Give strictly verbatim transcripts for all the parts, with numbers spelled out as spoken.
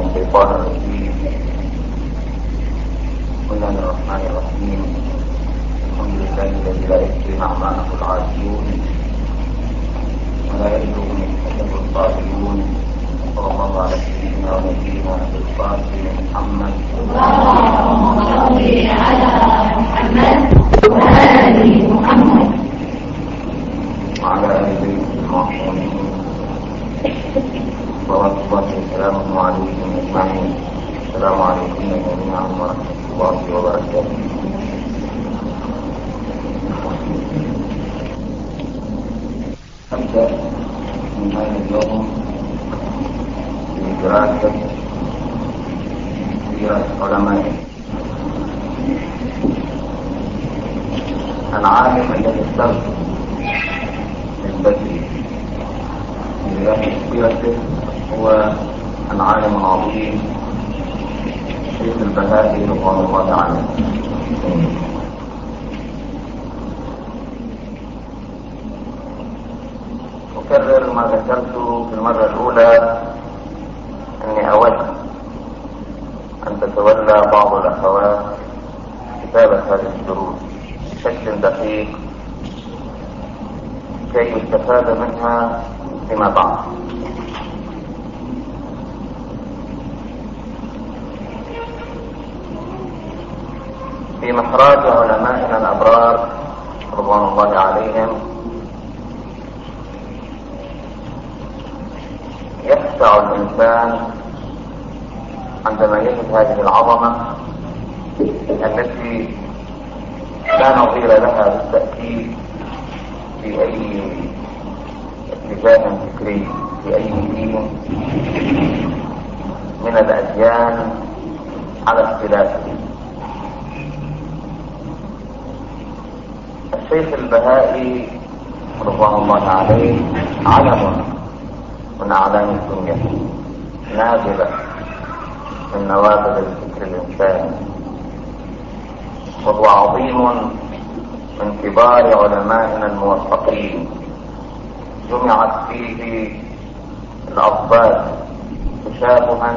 الشيطان الرجيم. بسم الله الرحمن الرحيم. الحمد لله الذي لا يجري أعماله العاجلون ولا يبلغ من حسب القائلون. صلى الله على سيدنا ونبينا القاسم محمد اللهم صل على محمد وآل محمد وعلى آل بيته المعصومين صلوات الله وسلامه عليكم أجمعين. السلام عليكم جميعا ورحمة الله وبركاته. أبدأ من هذا اليوم بدراسة سيرة علماء العالم الذي استرسل البدري بدراسة سيرته هو العالم العظيم شيخ البهائي رضوان الله عنه. أكرر ما ذكرته في المرة الأولى، أني أود أن تتولى بعض الأخوات كتابة هذه الدروس بشكل دقيق كي يستفاد منها فيما بعد. في مخراج علمائنا الأبرار رضوان الله عليهم يخشع الإنسان عندما يجد هذه العظمة التي لا نظير لها بالتأكيد في أي اتجاه فكري في أي دين من الأديان على اختلافه. الشيخ البهائي رضوان الله عليه علم من أعلام الدنيا، نازلة من نوابل الفكر الإنساني، وهو عظيم من كبار علمائنا الموفقين. جمعت فيه الأضداد تشابها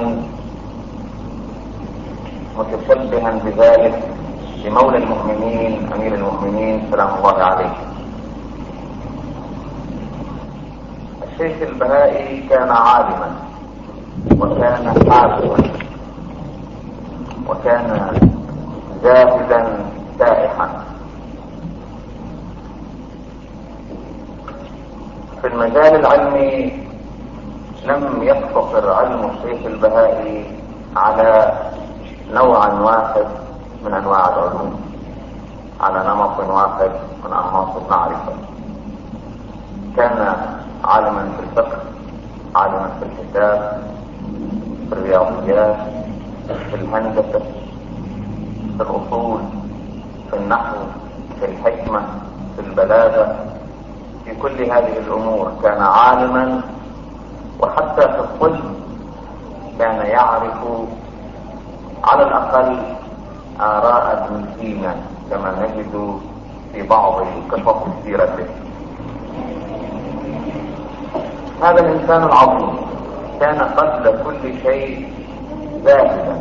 متشبها بذلك لمولى المؤمنين أمير المؤمنين سلام الله عليه. الشيخ البهائي كان عالما وكان حافظا وكان زاهدا سائحا. في المجال العلمي لم يقتصر علم الشيخ البهائي على نوع واحد من انواع العلوم، على نمط واحد من انماط المعرفة. كان عالما في الفقه، عالما في الحساب، في الرياضيات، في الهندسة، في الأصول، في النحو، في الحكمة، في البلاغة، في كل هذه الأمور كان عالما. وحتى في الطب كان يعرف على الأقل آراء ابن سينا كما نجد في بعض قصص سيرته. هذا الإنسان العظيم كان قبل كل شيء زاهدا،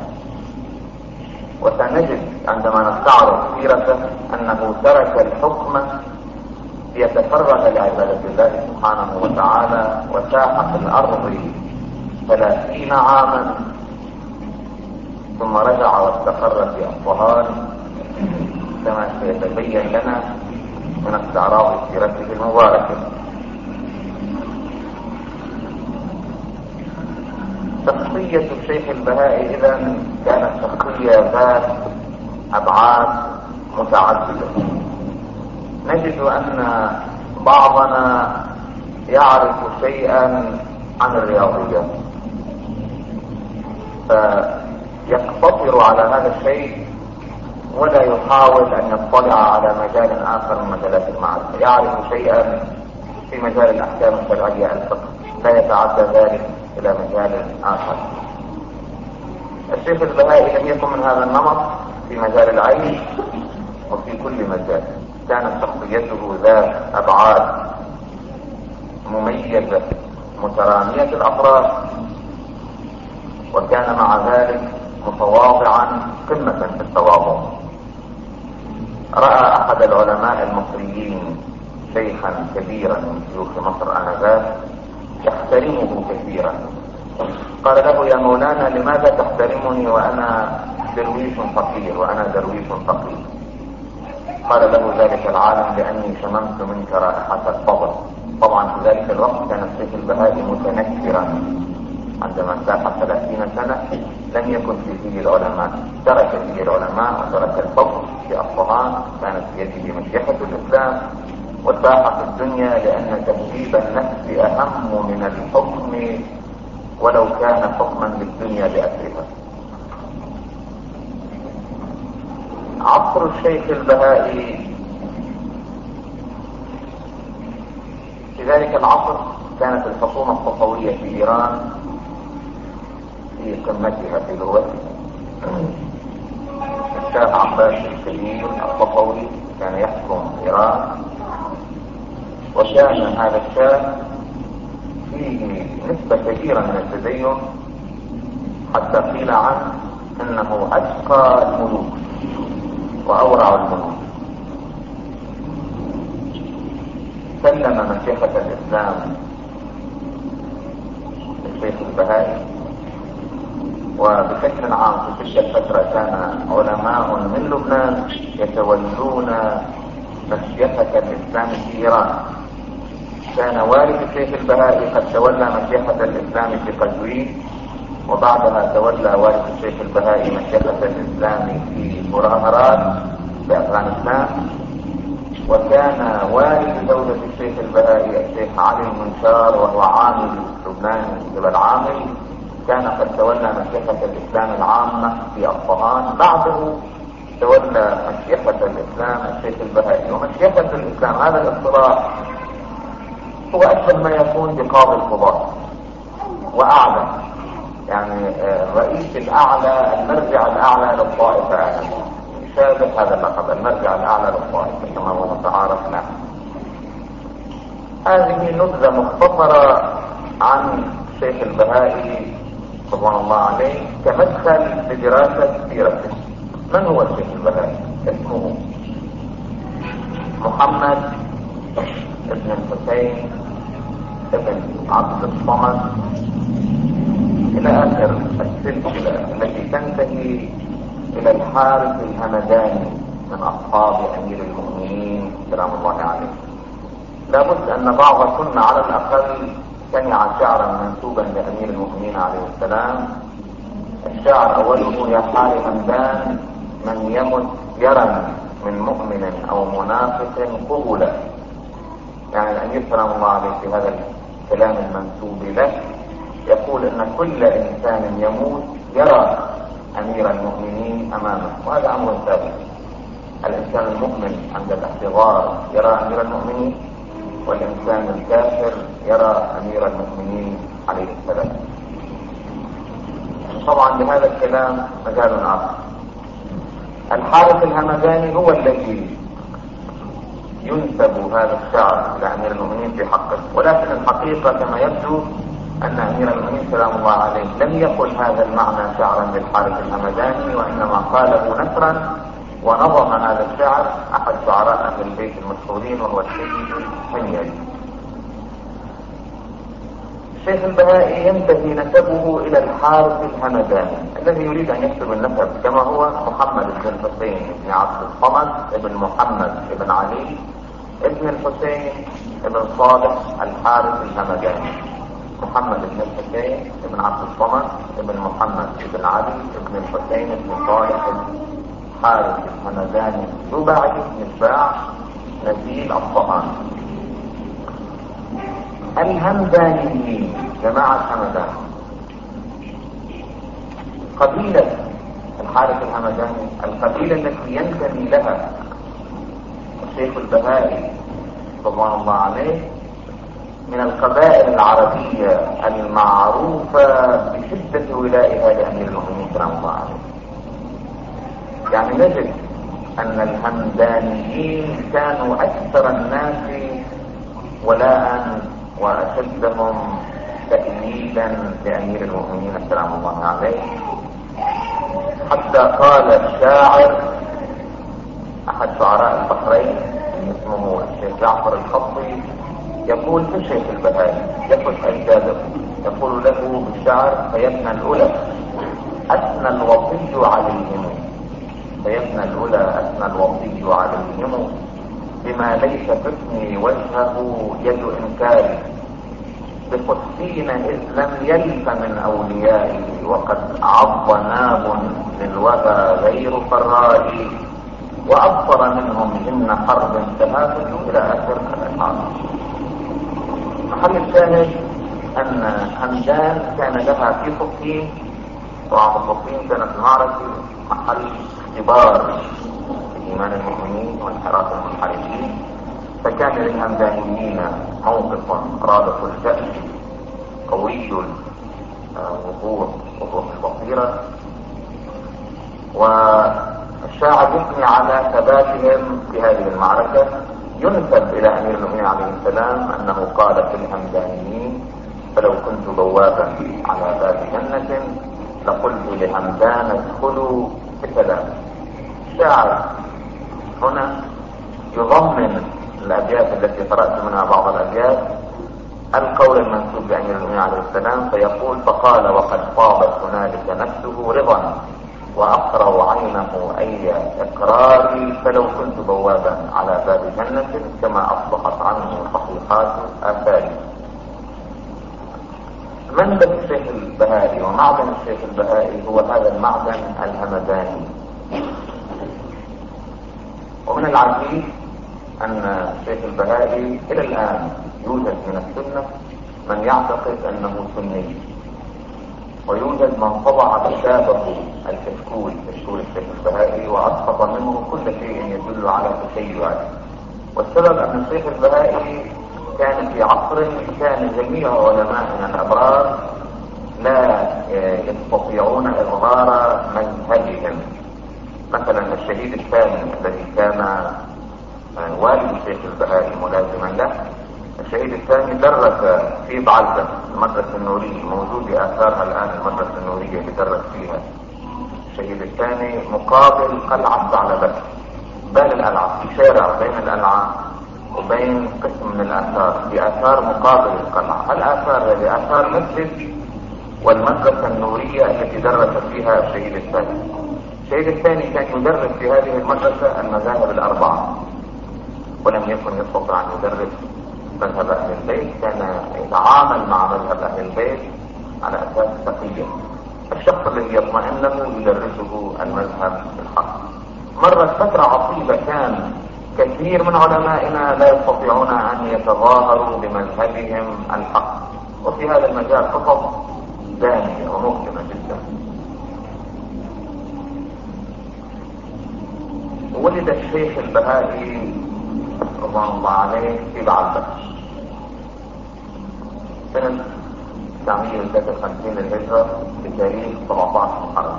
وسنجد عندما نستعرض سيرته أنه ترك الحكم ليتفرغ لعبادة الله سبحانه وتعالى، وساح في الأرض ثلاثين عاما ثم رجع واستقر في أصفهان كما سيتبين لنا من استعراض سيرته المباركة. شخصية الشيخ البهائي إذن كانت شخصية ذات أبعاد متعددة. نجد أن بعضنا يعرف شيئا عن الرياضيات فيقتصر على هذا الشيء ولا يحاول أن يطلع على مجال آخر من مجالات المعرفة. يعرف شيئا في مجال الأحكام الشرعية الفقه، لا يتعدى ذلك إلى مجال آخر. الشيخ البهائي لم يكن من هذا النمط في مجال العلم وفي كل مجال. كانت شخصيته ذات أبعاد مميزة مترامية الأطراف، وفي وكان مع ذلك متواضعا قمة في التواضع. رأى أحد العلماء المصريين شيخا كبيرا من شيوخ مصر آنذاك يحترمه كثيرا، قال له: يا مولانا لماذا تحترمني وأنا درويش فقير وأنا درويش فقير؟ قال له ذلك العالم: لأني شممت منك رائحة الفضل. طبعا في ذلك الوقت كان الشيخ البهائي متنكرا، عندما ساح ثلاثين سنة لم يكن في فيه العلماء، ترك فيه العلماء وترك الفضل في أصفهان، كانت في يده مشيخة الإسلام، وساح في الدنيا لأن تهذيب النفس أهم من الحكم ولو كان حكما للدنيا بأسرها. عصر الشيخ البهائي في ذلك العصر كانت الحكومة الصفوية في إيران في قمتها في ذروتها. الشاه عباس الكبير الصفوي كان يحكم إيران، وكان هذا الشاه فيه نسبة كبيرة من التدين، حتى قيل عنه انه اشقى الملوك واورع الملوك. سلم مشيخة الاسلام للشيخ البهائي، وبشكل عام في تلك الفترة كان علماء من لبنان يتولون مشيخة الاسلام في ايران. كان والد الشيخ البهائي قد تولى مشيخة الاسلام في قزوين، وبعدها تولى والد الشيخ البهائي مشيخة الاسلام في براهرات في افغانستان. وكان والد زوجة الشيخ البهائي الشيخ علي المنشار وهو عامل لبنان قبل عامل، كان قد تولى مشيخة الاسلام العامة في اصفهان. بعده تولى مشيخة الاسلام الشيخ البهائي. ومشيخة الاسلام هذا الاصطلاح هو أشبه ما يكون بقاضي القضاة وأعلى، يعني الرئيس الأعلى، المرجع الأعلى للطائفة، يشابه هذا اللقب، المرجع الأعلى للطائفة كما هو متعارف له. هذه نبذة مختصرة عن الشيخ البهائي رضوان الله عليه كمدخل لدراسة سيرته. من هو الشيخ البهائي؟ اسمه محمد ابن الحسين ابن عبد الصمد الى اخر السلسله التي تنتهي الى الحارث الهمداني من اصحاب امير المؤمنين سلام الله عليه. لابد ان بعضكن على الاقل سمع شعرا منسوبا لامير المؤمنين عليه السلام. الشعر اوله: يا حال همدان من يمت يرى من مؤمن او منافق قبلا. يعني الامير سلام الله عليه في هذا الكلام المنسوب له يقول ان كل انسان يموت يرى امير المؤمنين امامه، وهذا امر ثابت. الانسان المؤمن عند الاحتضار يرى امير المؤمنين، والانسان الكافر يرى امير المؤمنين عليه السلام. طبعا لهذا الكلام مجال اخر. الحارث الهمداني هو الذي ينسب هذا الشعر لأمير المؤمنين في حقه، ولكن الحقيقة كما يبدو أن أمير المؤمنين سلام الله عليه لم يقل هذا المعنى شعرا للحارث الهمداني، وإنما قاله نثرا ونظم هذا الشعر أحد شعراء أهل البيت المشهورين وهو السيد الحميري. الشيخ البهائي ينتهي نسبه إلى الحارث الهمداني الذي يريد أن يكتب النسب كما هو محمد بن الحسين بن عبد الصمد ابن محمد بن علي ابن الحسين ابن صالح الحارث الهمداني. محمد بن الحسين ابن عبد الصمد ابن محمد بن علي ابن الحسين ابن صالح الحارث الهمداني يباعي متباع نزيل اصفهان. الهمدانيين جماعة همدان قبيلة الحارث الهمداني، القبيلة التي ينتمي لها الشيخ البهائي رضوان الله عليه، من القبائل العربية المعروفة بشدة ولائها لأمير المؤمنين سلام الله عليه. يعني نجد أن الهمدانيين كانوا أكثر الناس ولاء وأشدهم تأييدا لأمير المؤمنين سلام الله عليه، حتى قال الشاعر أحد شعراء البحرين اسمه الشيخ جعفر الخطي يقول في الشيخ البهائي يقف أجداده يقول له بالشعر: فيبنى الأولى أثنى الوصي عليهم، فيبنى الأولى أثنى الوصي عليهم، بما ليس تثني وجهه يد إنكار، بقدسين إذ لم يلف من أوليائه، وقد عض ناب للوبى غير فراء، وأبصر منهم جن حرب تهافت إلى آخر الأشعار. محل الشاهد أن همدان كان لها في فقين، وعند فقين كانت المعركة محل اختبار إيمان المؤمنين وانحراف المنحرفين، فكان للهمدانيين موقف رادق الجأش قوي الوضوح وضوح البصيرة، والشاعر يثني على ثباتهم في هذه المعركة. ينسب إلى أمير المؤمنين عليه السلام أنه قال في الهمدانيين: فلو كنت بوابا على باب جنة لقلت لهمدان ادخلوا بسلام. الشاعر هنا يضمن الأبيات التي قرأت منها بعض الأبيات القول المنسوب لأمير المؤمنين عليه السلام، فيقول: فقال وقد طابت هنالك نفسه رضا وأقرأ عينه أي إقراري، فلو كنت بوابا على باب جنة كما أصبحت عنه صحيحات آثاري. منبت الشيخ البهائي ومعدن الشيخ البهائي هو هذا المعدن الهمداني. ومن العجيب أن الشيخ البهائي إلى الآن يوجد من السنة من يعتقد أنه سني، ويوجد من طبع كتابه الكشكول كشكول الشيخ البهائي وأسقط منه كل شيء يدل على تشيعه. والسبب أن الشيخ البهائي كان في عصر كان جميع علماءنا الأبرار لا يستطيعون إظهار مذهبهم. مثلا الشهيد الثاني الذي كان والد الشيخ البهائي ملازما له، الشهيد الثاني درس في بعلبة المدرسة النورية، موجود آثارها الآن المدرسة النورية اللي درس فيها. الشهيد الثاني مقابل قلعة بعلبة، بال القلعة في شارع بين القلعة وبين قسم من الآثار، في آثار مقابل القلعة. الآثار هذه آثار مسجد والمدرسة النورية التي درس فيها الشهيد الثاني. الشهيد الثاني كان يدرس في هذه المدرسة المذاهب الأربعة، ولم يكن يستطيع أن يدرس مذهب أهل البيت، كان يتعامل مع مذهب أهل البيت على أساس تقية. الشخص الذي يطمئن له يدرسه المذهب الحق. مرت فترة عصيبة كان كثير من علمائنا لا يستطيعون أن يتظاهروا بمذهبهم الحق، وفي هذا المجال قصص دامية ومؤلمة جدا. ولد الشيخ البهائي رضوان الله عليه في بعلبة سنة تسعمائة وثلاثة وخمسين للهجرة بتاريخ سبعة عشر محرم.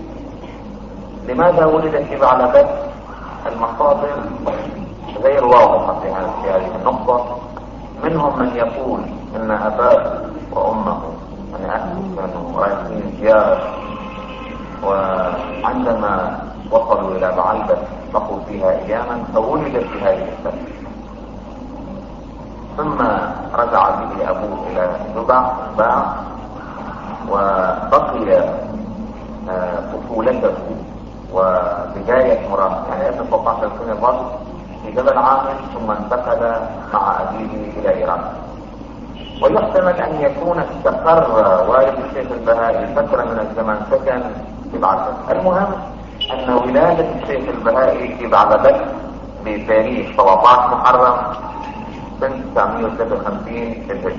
لماذا ولد في بعلبة؟ المصادر غير واضحة في هذه النقطة. منهم من يقول ان اباه وامه من اهله كانوا رايحين زيارة، وعندما وصلوا الى بعلبة بقوا فيها اياما فولد في هذه السنة، ثم رجع به ابوه الى جبع باع، وبقي طفولته وبداية مراهقته يعني ابن ستة عشر سنة ظل في جبل عامر، ثم انتقل مع أبيه إلى إيران. ويحتمل أن يكون استقر والد الشيخ البهائي فترة من الزمن سكن في بعلبك. المهم أن ولادة الشيخ البهائي في بعلبك بتاريخ سبعة عشر محرم سنة تسعمائة وثلاثة وخمسين للهجرة.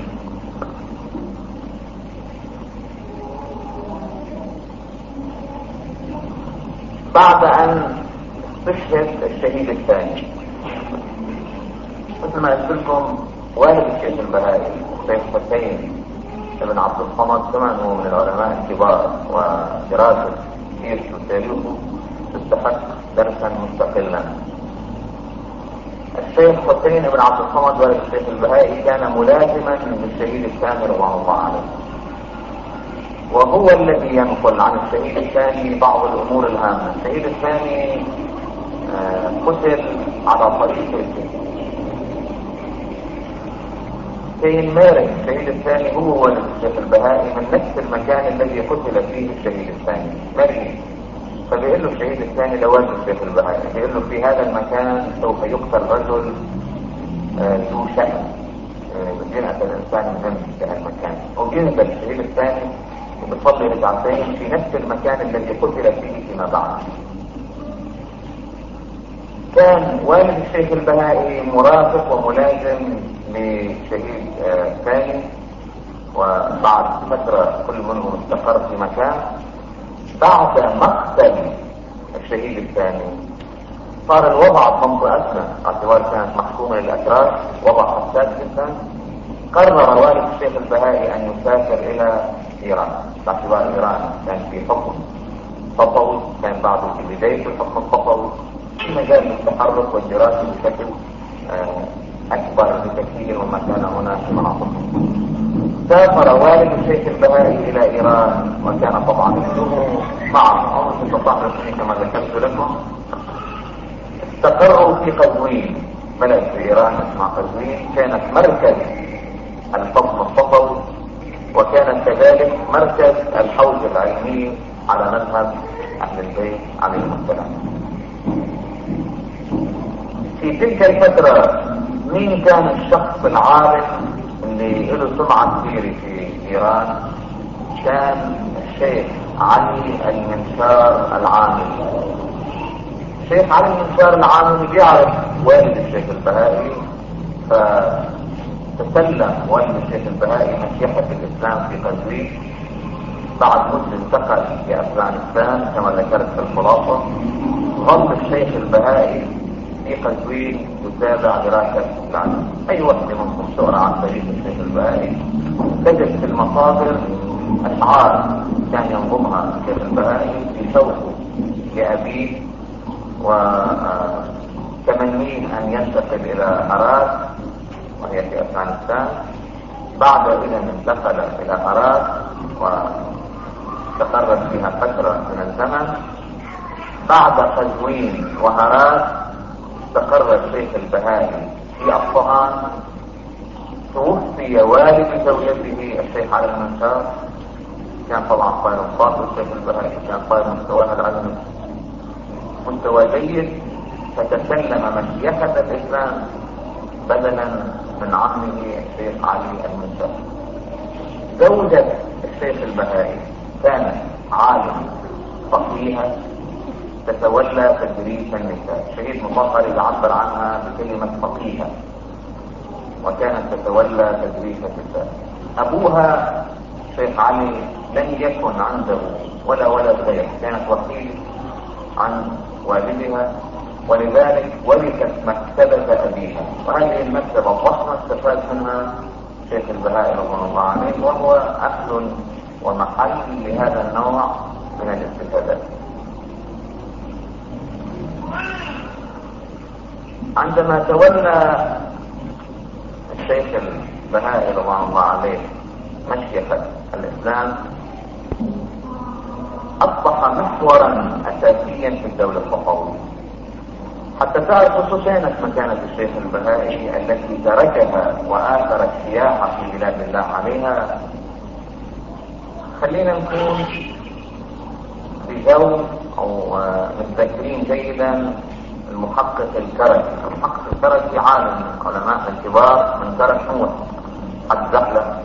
بعد ان استشهد الشهيد الثاني، مثل ما قلت لكم والد الشيخ البهائي الشيخ حسين بن عبد الصمد كمان هو من العلماء الكبار، ودراسة سيرته وتاريخه تستحق درسا مستقلا. الشيخ حسين بن عبد الصمد والد الشيخ البهائي كان ملازما للشهيد الثاني رضوان الله عليه، وهو الذي ينقل عن الشهيد الثاني بعض الامور الهامه. الشهيد الثاني قتل على طريق الجيش. كين مارك الشهيد الثاني هو والد الشيخ البهائي من نفس المكان الذي قتل فيه الشهيد الثاني مارك، فبيقول له الشهيد الثاني لوالد الشيخ البهائي، بيقول له في هذا المكان سوف يقتل رجل ذو شأن بجنة الانسان من هذا المكان، وجنة الشهيد الثاني وبفضل رجعتين في نفس المكان الذي قتل فيه فيما بعد. كان والد الشيخ البهائي مرافق وملازم لشهيد ثاني، وبعد فترة كل منهم استقر في مكان. بعد مقتل الشهيد الثاني صار الوضع في منطقتنا باعتبار كانت محكومة للأتراك وضع حساس جدا. قرر والد الشيخ البهائي أن يسافر إلى إيران باعتبار إيران كان في حكم صفوي، كان بعده في بداية الحكم الصفوي في مجال التحرك والدراسة بشكل أكبر بكثير مما كان هنا في مناطقهم. سافر والد الشيخ البهائي إلى إيران، وكان طبعا ابنه معه عمر في الصحراء كما ذكرت لكم. استقروا في قزوين، بلد في إيران اسمها قزوين، كانت مركز الحكم الصفوي، وكانت كذلك مركز الحوزة العلمي على مذهب أهل البيت عليهم السلام. في تلك الفترة مين كان الشخص العارف اللي له سمعة كبيرة في إيران؟ كان الشيخ علي المنشار العاملي. الشيخ علي المنشار العاملي بيعرف والد الشيخ البهائي، فتسلم والد الشيخ البهائي مسيحة الإسلام في قزوين. بعد مدة انتقل في أفغانستان كما ذكرت في الخلاصة. ظل الشيخ البهائي في قزوين يتابع دراسة العلم. أي وقت منكم سؤال عن تاريخ الشيخ البهائي تجد في المصادر أشعار كان ينظمها الشيخ البهائي في شوقه لأبيه وتمنيه أن ينتقل إلى هرات وهي في أفغانستان. بعد إذا انتقل إلى هرات واستقرت فيها فترة من الزمن. بعد قزوين وهرات استقر الشيخ البهائي في أصفهان. توفي والد زوجته الشيخ علي المنشار، كان طبعا طائر صاحب الشيخ البهائي، كان طائر مستواه العلمي مستوى جيد، فتسلم مشيخة الإسلام بدلا من عمه الشيخ علي المنشار. زوجة الشيخ البهائي كانت عالم فقيهة تتولى تدريس النساء. شهيد مطهر يعبر عنها بكلمة فقيهة، وكانت تتولى تدريس النساء. أبوها الشيخ علي لم يكن عنده ولا ولد غير، كانت وكيل عن والدها، ولذلك ورثت مكتبة أبيها، وهذه المكتبة الضخمة استفاد منها شيخ البهائي رضوان الله عليه، وهو أصل ومحل لهذا النوع من الاستفادات. عندما تولى الشيخ البهائي رضوان الله عليه مشيخة الإسلام أصبح محورا أساسيا في الدولة الصفوية. حتى تعرف خصوصية مكانة الشيخ البهائي التي تركها وآثر السياحة في بلاد الله عليها. خلينا نكون بجو أو متذكرين جيدا المحقق الكركي. المحقق الكركي عالم من علماء الكبار من كرك حمود حد زحلة،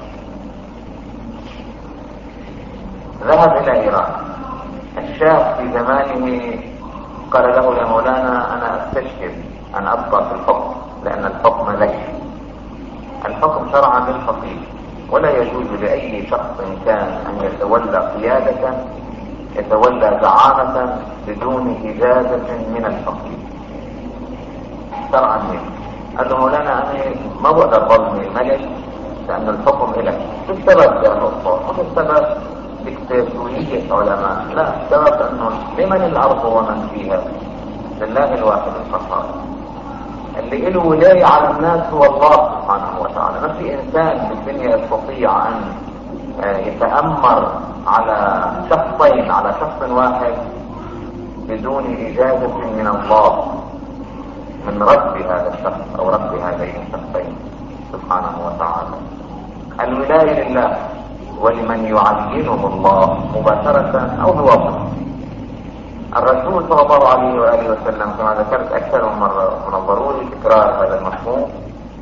ذهب إلى إيران. الشاه في زمانه قال له يا مولانا أنا أستشهد أن أبقى في الحكم لأن الحكم لي. الحكم شرعا للفقيه، ولا يجوز لأي شخص كان أن يتولى قيادة يتولى زعامة بدون إجازة من الفقيه شرعا منه. قال له مولانا أنا ما بقدر ظلمي ملك لأن الحكم إلك. شو السبب يا أخوة؟ مش السبب دكتاتورية علماء، لا، السبب أنه لمن الأرض ومن فيها؟ لله الواحد القهار. اللي له ولاية على الناس هو الله سبحانه وتعالى. ما في انسان في الدنيا يستطيع ان يتأمر على شخصين على شخص واحد بدون إجازة من الله، من رب هذا الشخص او رب هذين الشخصين سبحانه وتعالى. الولاية لله ولمن يعينه الله مباشرة او بواسطة. الرسول صلى الله عليه وآله وسلم كما ذكرت أكثر من مرة، من الضروري تكرار هذا المفهوم،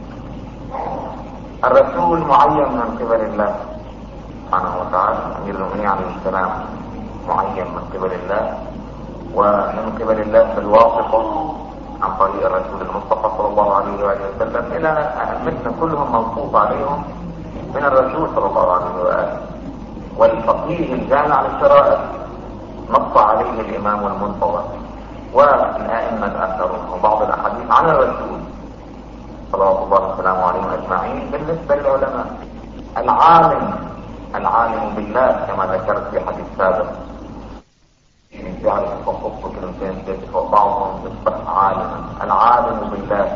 الرسول معين من قبل الله سبحانه وتعالى. أمير المؤمنين عليه السلام معين من قبل الله، ومن قبل الله بالواسطة عن طريق الرسول المصطفى صلى الله عليه وآله وسلم إلى أئمتنا كلهم منصوص عليهم من الرسول صلى الله عليه وآله. والفقيه الجامع للشرائع نص عليه الإمام المنتظر والأئمة الآخرون وبعض الأحاديث عن الرسول صلوات الله وسلامه عليه أجمعين. بالنسبة للعلماء العالم العالم بالله كما ذكرت في حديث سابق، يعرف فقط كلمتين تدفع بعضهم يصبح عالما. العالم بالله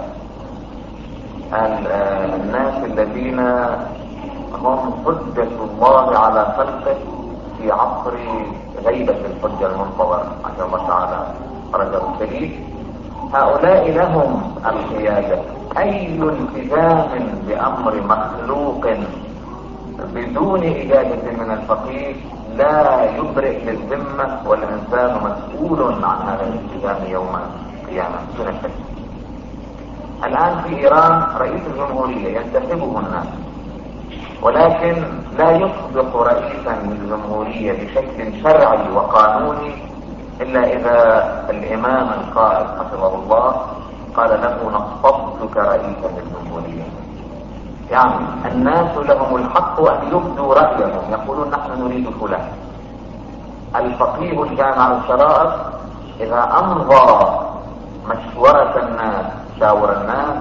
الناس الذين هم حجة الله على خلقه في عصر غيبة الحجة المنتظرة عشان الله تعالى رجل شديد. هؤلاء لهم القيادة. أي التزام بأمر مخلوق بدون إجازة من الفقيه لا يبرئ للذمة، والإنسان مسؤول عن هذا الالتزام يوم القيامة دون شك. الآن في إيران رئيس الجمهورية ينتخبه الناس، ولكن لا يصبح رئيسا للجمهورية بشكل شرعي وقانوني إلا إذا الإمام القائد حفظه الله قال له نصبتك رئيسا للجمهورية. يعني الناس لهم الحق أن يبدوا رأيهم، يقولون نحن نريد فلان. الفقيه الجامع للشرائع إذا أمضى مشورة الناس شاور الناس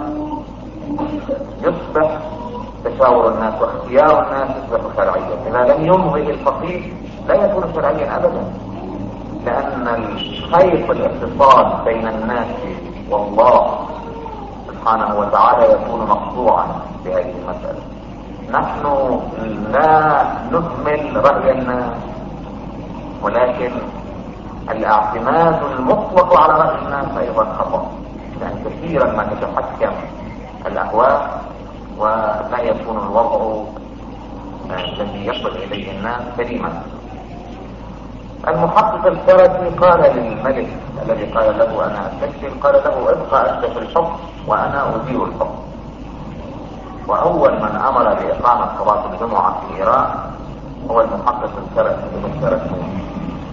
يصبح تشاور الناس واختيار الناس يصبح شرعيا. إذا لم يمضي الفقيه لا يكون شرعيا أبدا، لأن الخيط الاتصال بين الناس والله سبحانه وتعالى يكون مقطوعا بهذه المسألة. نحن لا نهمل رأي الناس، ولكن الاعتماد المطلق على رأي الناس أيضا خطأ، لأن كثيرا ما تتحكم الأهواء ولا يكون الوضع الذي يصل إليه الناس سليما. المحقق الفرسي قال للملك الذي قال له أنا أستكفل، قال له ابقى أنت في الحكم وأنا أدير الحكم. وأول من أمر بإقامة صلاة الجمعة في إيران هو المحقق الفرسي بن كركنون.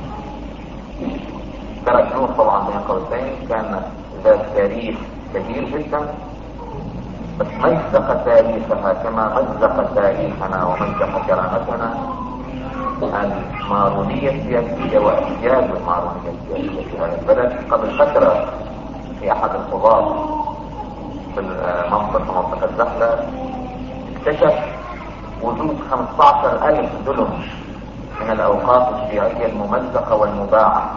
كركنون طبعا بين قوسين كان ذات تاريخ كبير جدا، بس مزق تاريخها كما مزق تاريخنا ومزق كرامتنا المارونية السياسية وإحجاز المارونية السياسية في هذا البلد. قبل فترة في أحد القضاة في المنطقة منطقة زحلة اكتشف وجود خمسة عشر ألف دلم من الأوقاف الشيعية الممزقة والمباعة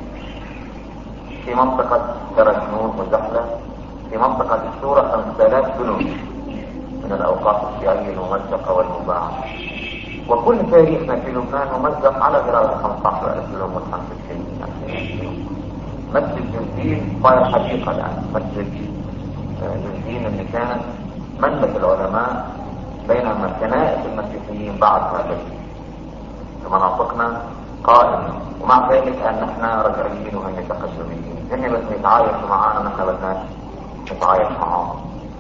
في منطقة كركنون وزحلة. في منطقة الشورى خمسة آلاف دلم من الأوقاف الشيعية الممزقة والمباعة. وكل تاريخنا في لبنان ممزق على غرار خمسة عشر ألف دلم والخمسة وستين. مسجد جنزين صار حديقة الآن. مسجد جنزين اللي كانت منبت العلماء بينما كنائس المسيحيين بعد هذا في مناطقنا قائمة، ومع ذلك أن نحن رجعيين وهم متقدمين. هن بس يتعايشوا معانا نحن بدناش نتعايش معاهم.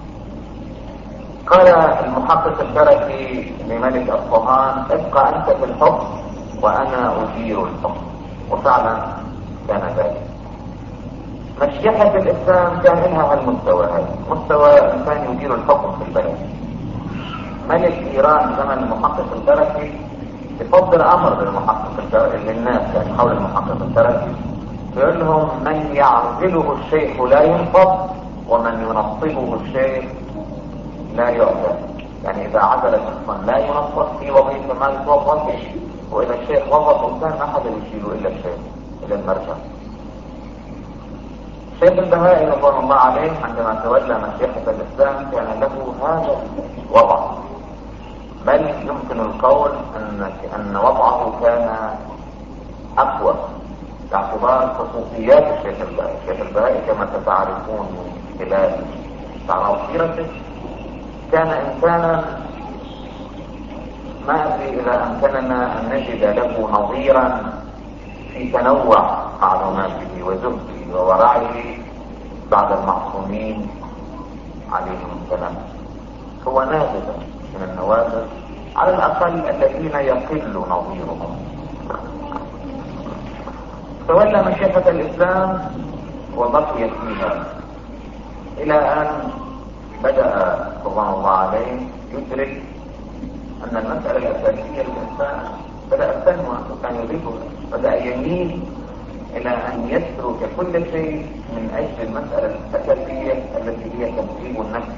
قال المحقق الشركي لملك أصفهان ابقى أنت في الحكم وأنا أدير الحكم، وفعلا كان ذلك. مشيخة الإسلام كان لها هالمستوى هذا، مستوى إنسان يدير الحكم في البلد. ملك إيران زمن المحقق الشركي يفضل أمر للمحقق الشركي للناس يعني حول المحقق الشركي، يقول لهم من يعزله الشيخ لا ينصب ومن ينصبه الشيخ لا يعزل. يعني إذا عزل شخصا لا ينصب في وظيفة ما يتوظف، وإذا الشيخ وظف إنسان ما حدا يشيله إلا الشيخ إلا المرجع. الشيخ البهائي رضوان الله عليه عندما تولى مشيخة الإسلام كان له هذا الوضع، بل يمكن القول أن أن وضعه كان أقوى باعتبار خصوصيات الشيخ البهائي. الشيخ البهائي كما تعرفون من خلال تعرف سيرته كان إنسانا ما أدري إذا أمكننا أن نجد له نظيرا في تنوع معلوماته وزهده وورعه بعد المعصومين عليهم السلام. هو نابذة من النوابذ على الأقل الذين يقل نظيرهم. تولى مشيخة الإسلام وبقي فيها إلى أن بدأ رضوان الله عليه يدرك أن المسألة الأساسية للإنسان بدأ تنمو وكان يدركه، بدأ يميل إلى أن يترك كل شيء من أجل المسألة الأساسية التي هي تمثيل النفس.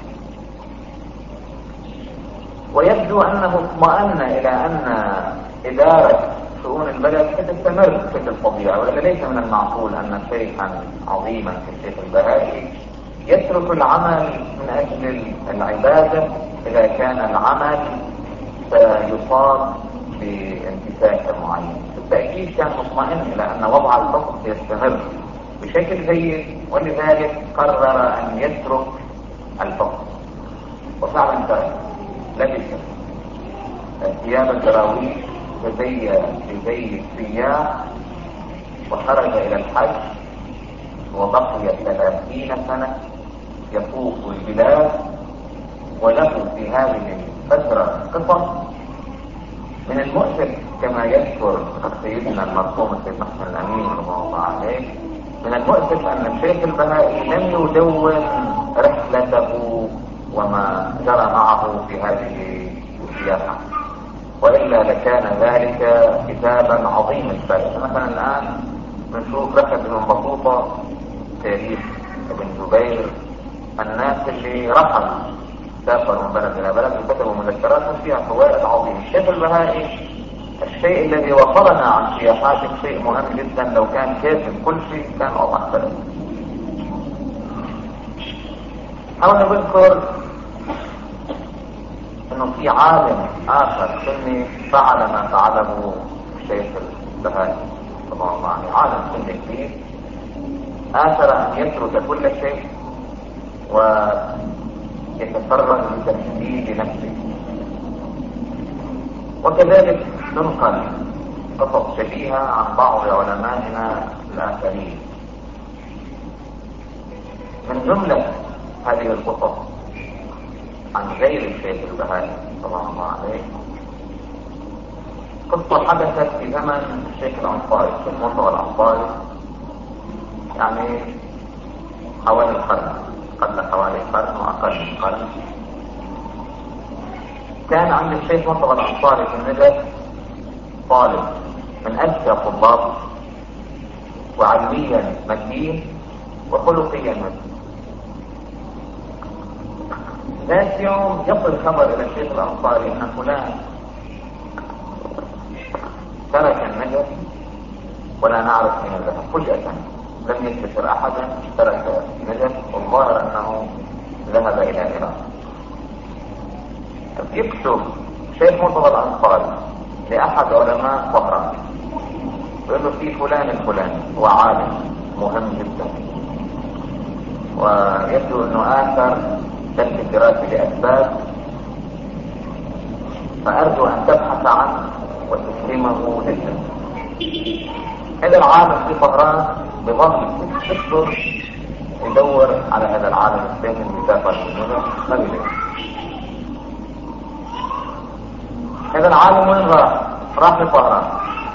ويبدو أنه اطمأن إلى أن إدارة شؤون البلد ستستمر في الطبيعة، ولا ليس من المعقول أن شيخا عظيما كالشيخ البهائي يترك العمل من أجل العبادة إذا كان العمل سيصاب بانتكاسة معينة. بالتأكيد كان مطمئن إلى أن وضع الحكم سيستمر بشكل جيد، ولذلك قرر أن يترك الحكم. وفعلا ترك، لبس ثياب الدراويش بزي بزي السياح وخرج إلى الحج، وبقي ثلاثين سنة يطوف البلاد، وله في هذه الفترة قصص. من المؤسف كما يذكر سيدنا المرحوم السيد محسن الأمين رضوان الله عليه، من المؤسف أن الشيخ البهائي لم يدون رحلته وما جرى معه في هذه السياحة، وإلا لكان ذلك كتابا عظيم الفائدة. مثلا الآن بنشوف رحلة ابن بطوطة، تاريخ ابن جبير، الناس اللي رحلوا سافروا من بلد إلى بلد وكتبوا مذكرات فيها فوائد عظيمة. الشيخ البهائي الشيء الذي وصلنا عن سياحات شيء مهم جدا، لو كان كاتب كل شيء كان أوضح بلد. حاولنا نذكر انه في عالم اخر سني فعل ما فعله الشيخ البهائي طبعا، يعني عالم سني كبير اثر ان يترك كل شيء ويتفرغ لتحديد نفسه. وكذلك ننقل قصص شبيهة عن بعض علمائنا الاخرين. من جملة هذه القصص عن غير الشيخ البهائي طبعا الله عليه قصة حدثت في زمن الشيخ الأنصاري، الشيخ مرتضى الأنصاري، يعني حوالي القرن، قبل حوالي قرن وأقل من قرن. كان عند الشيخ مرتضى الأنصاري في النجف طالب من أذكى طلابه، وعلميا متين وخلقيا متين. ذات يوم يصل خبر الى الشيخ الانصاري ان فلان ترك النجف ولا نعرف من الذهب. فجأة لم يستشر احدا، ترك النجف والظاهر انه ذهب الى العراق. يكتب شيخ مرتضى الانصاري لاحد علماء طهران ويقول له في فلان الفلاني هو عالم مهم جدا، ويبدو انه اثر ترك الدراسة لأسباب، فأرجو أن تبحث عنه وتسلمه لله. هذا العالم في طهران بظل تكثر يدور على هذا العالم الثاني اللي سافر منه ما بيلاقيه. هذا العالم وين راح؟ راح لطهران،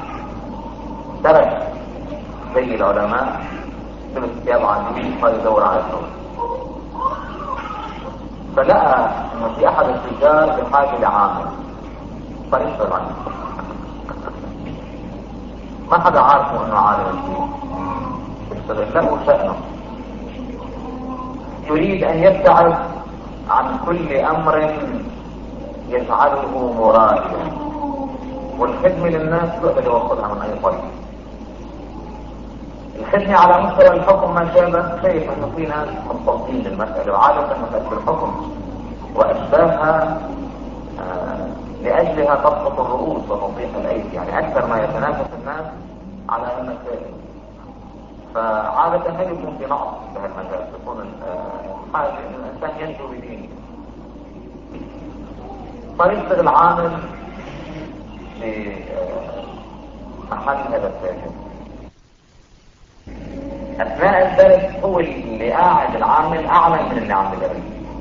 ترك زي العلماء ثلاث ثياب عاديين صار يدور على الشغل. فلقى انه في احد التجار بحاجه لعامل، فيسأل عنه. ما حدا عارفه انه عالم الدين، استغله شأنه، يريد ان يبتعد عن كل امر يجعله مرائيا، والخدمة للناس يقدر يوصلها من اي طريق. خدني على مستوى الحكم ما شابه، شايف انه في ناس مختصين للمسألة وعادة مسألة الحكم واشباهها آه لاجلها تسقط الرؤوس وتطيح الايدي، يعني اكثر ما يتنافس الناس على المسائل، فعادة هل يكون في نقص في هالمجال، تكون حاجة ان الانسان ينجو بدينه. فيصبح العامل لمحل هذا التاجر. اثناء الدرس هو اللي قاعد العامل اعمل من اللي عم يدرس.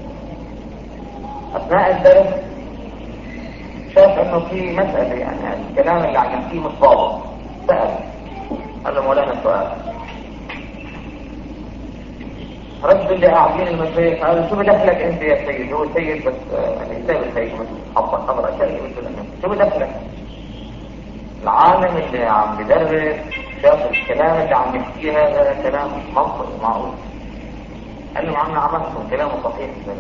اثناء الدرس شاف انه في مسألة، يعني الكلام اللي عم يحكيه مش ضابط، سأل قال له مولانا سؤال، رد اللي قاعدين المشايخ قال شو بدخلك انت يا سيد؟ هو سيد بس يعني ازاي السيد مش حفظ خبر اشياء، شو بدخلك؟ العالم اللي عم بدرس شاف الكلام اللي عم يحكيه هذا كلام منطقي معقول، قال له عم عملتم كلامه صحيح ازاي؟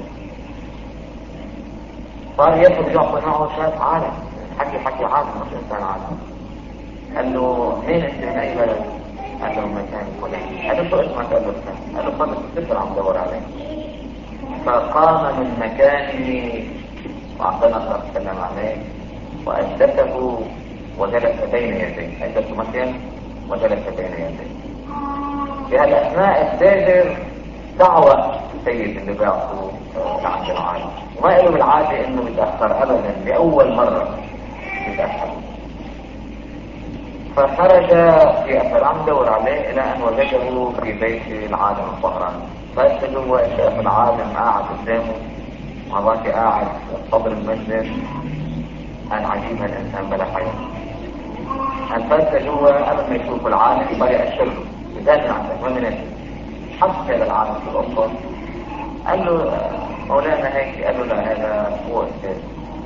صار ياخذ يعطي معه شاف عالم، حكي حكي عالم مش انسان عالم. قال له مين انت من اي بلد؟ قال له مكان فلان. قال له شو اسمك؟ قال له فلان. قال له صار السفر عم دور عليه. فقام من مكانه واعطانا صار تكلم عليه واجلسه وجلس بين يديه، اجلس مكان وجلس بين يديه. في هالاثناء التاجر دعوة السيد اللي باعته لعند العالم، وما له بالعاده انه يتاخر ابدا، لاول مره يتاخر. فخرج في اثر عم دور عليه الى ان وجده في بيت العالم الطهراني. فاجى جوا شاف العالم قاعد قدامه، وهذاك قاعد صدر المسجد. قال عجيب هالانسان بلا حياه. قال فاجى جوا قبل ما يشوف العالم يبقى يأشر له بذات عندك ما مناسب. حط هذا العالم في القصه، قال له مولانا هيك، قال له لا هذا هو استاذ.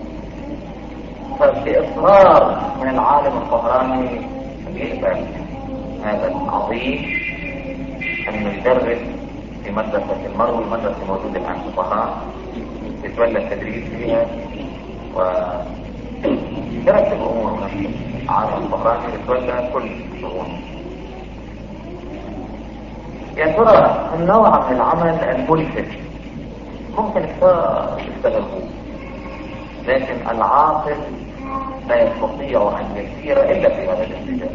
فبإصرار من العالم الطهراني يقبل هذا العظيم انه يدرس في مدرسة المروي، المدرسة موجودة الان في طهران، يتولى التدريس فيها ويرتب امور نفسه. العالم الطهراني يتولى كل شؤونه. يا ترى النوع من العمل الملفت ممكن يستغلوه، لكن العاقل لا يستطيع ان يسير الا في هذا الاتجاه،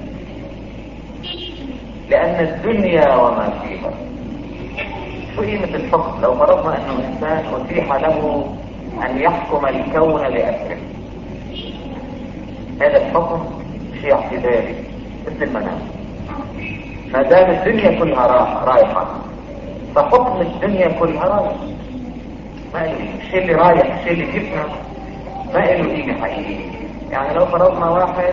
لان الدنيا وما فيها. شو قيمة الحكم لو فرضنا انه انسان اتيح له ان يحكم الكون باسره؟ هذا الحكم شيء اعتباري مثل المنام، ما دام الدنيا كلها رايحة فحكم الدنيا كلها رايح. ما له الشيء اللي رايح، الشيء اللي جبنا ما له قيمة حقيقية. يعني لو فرضنا واحد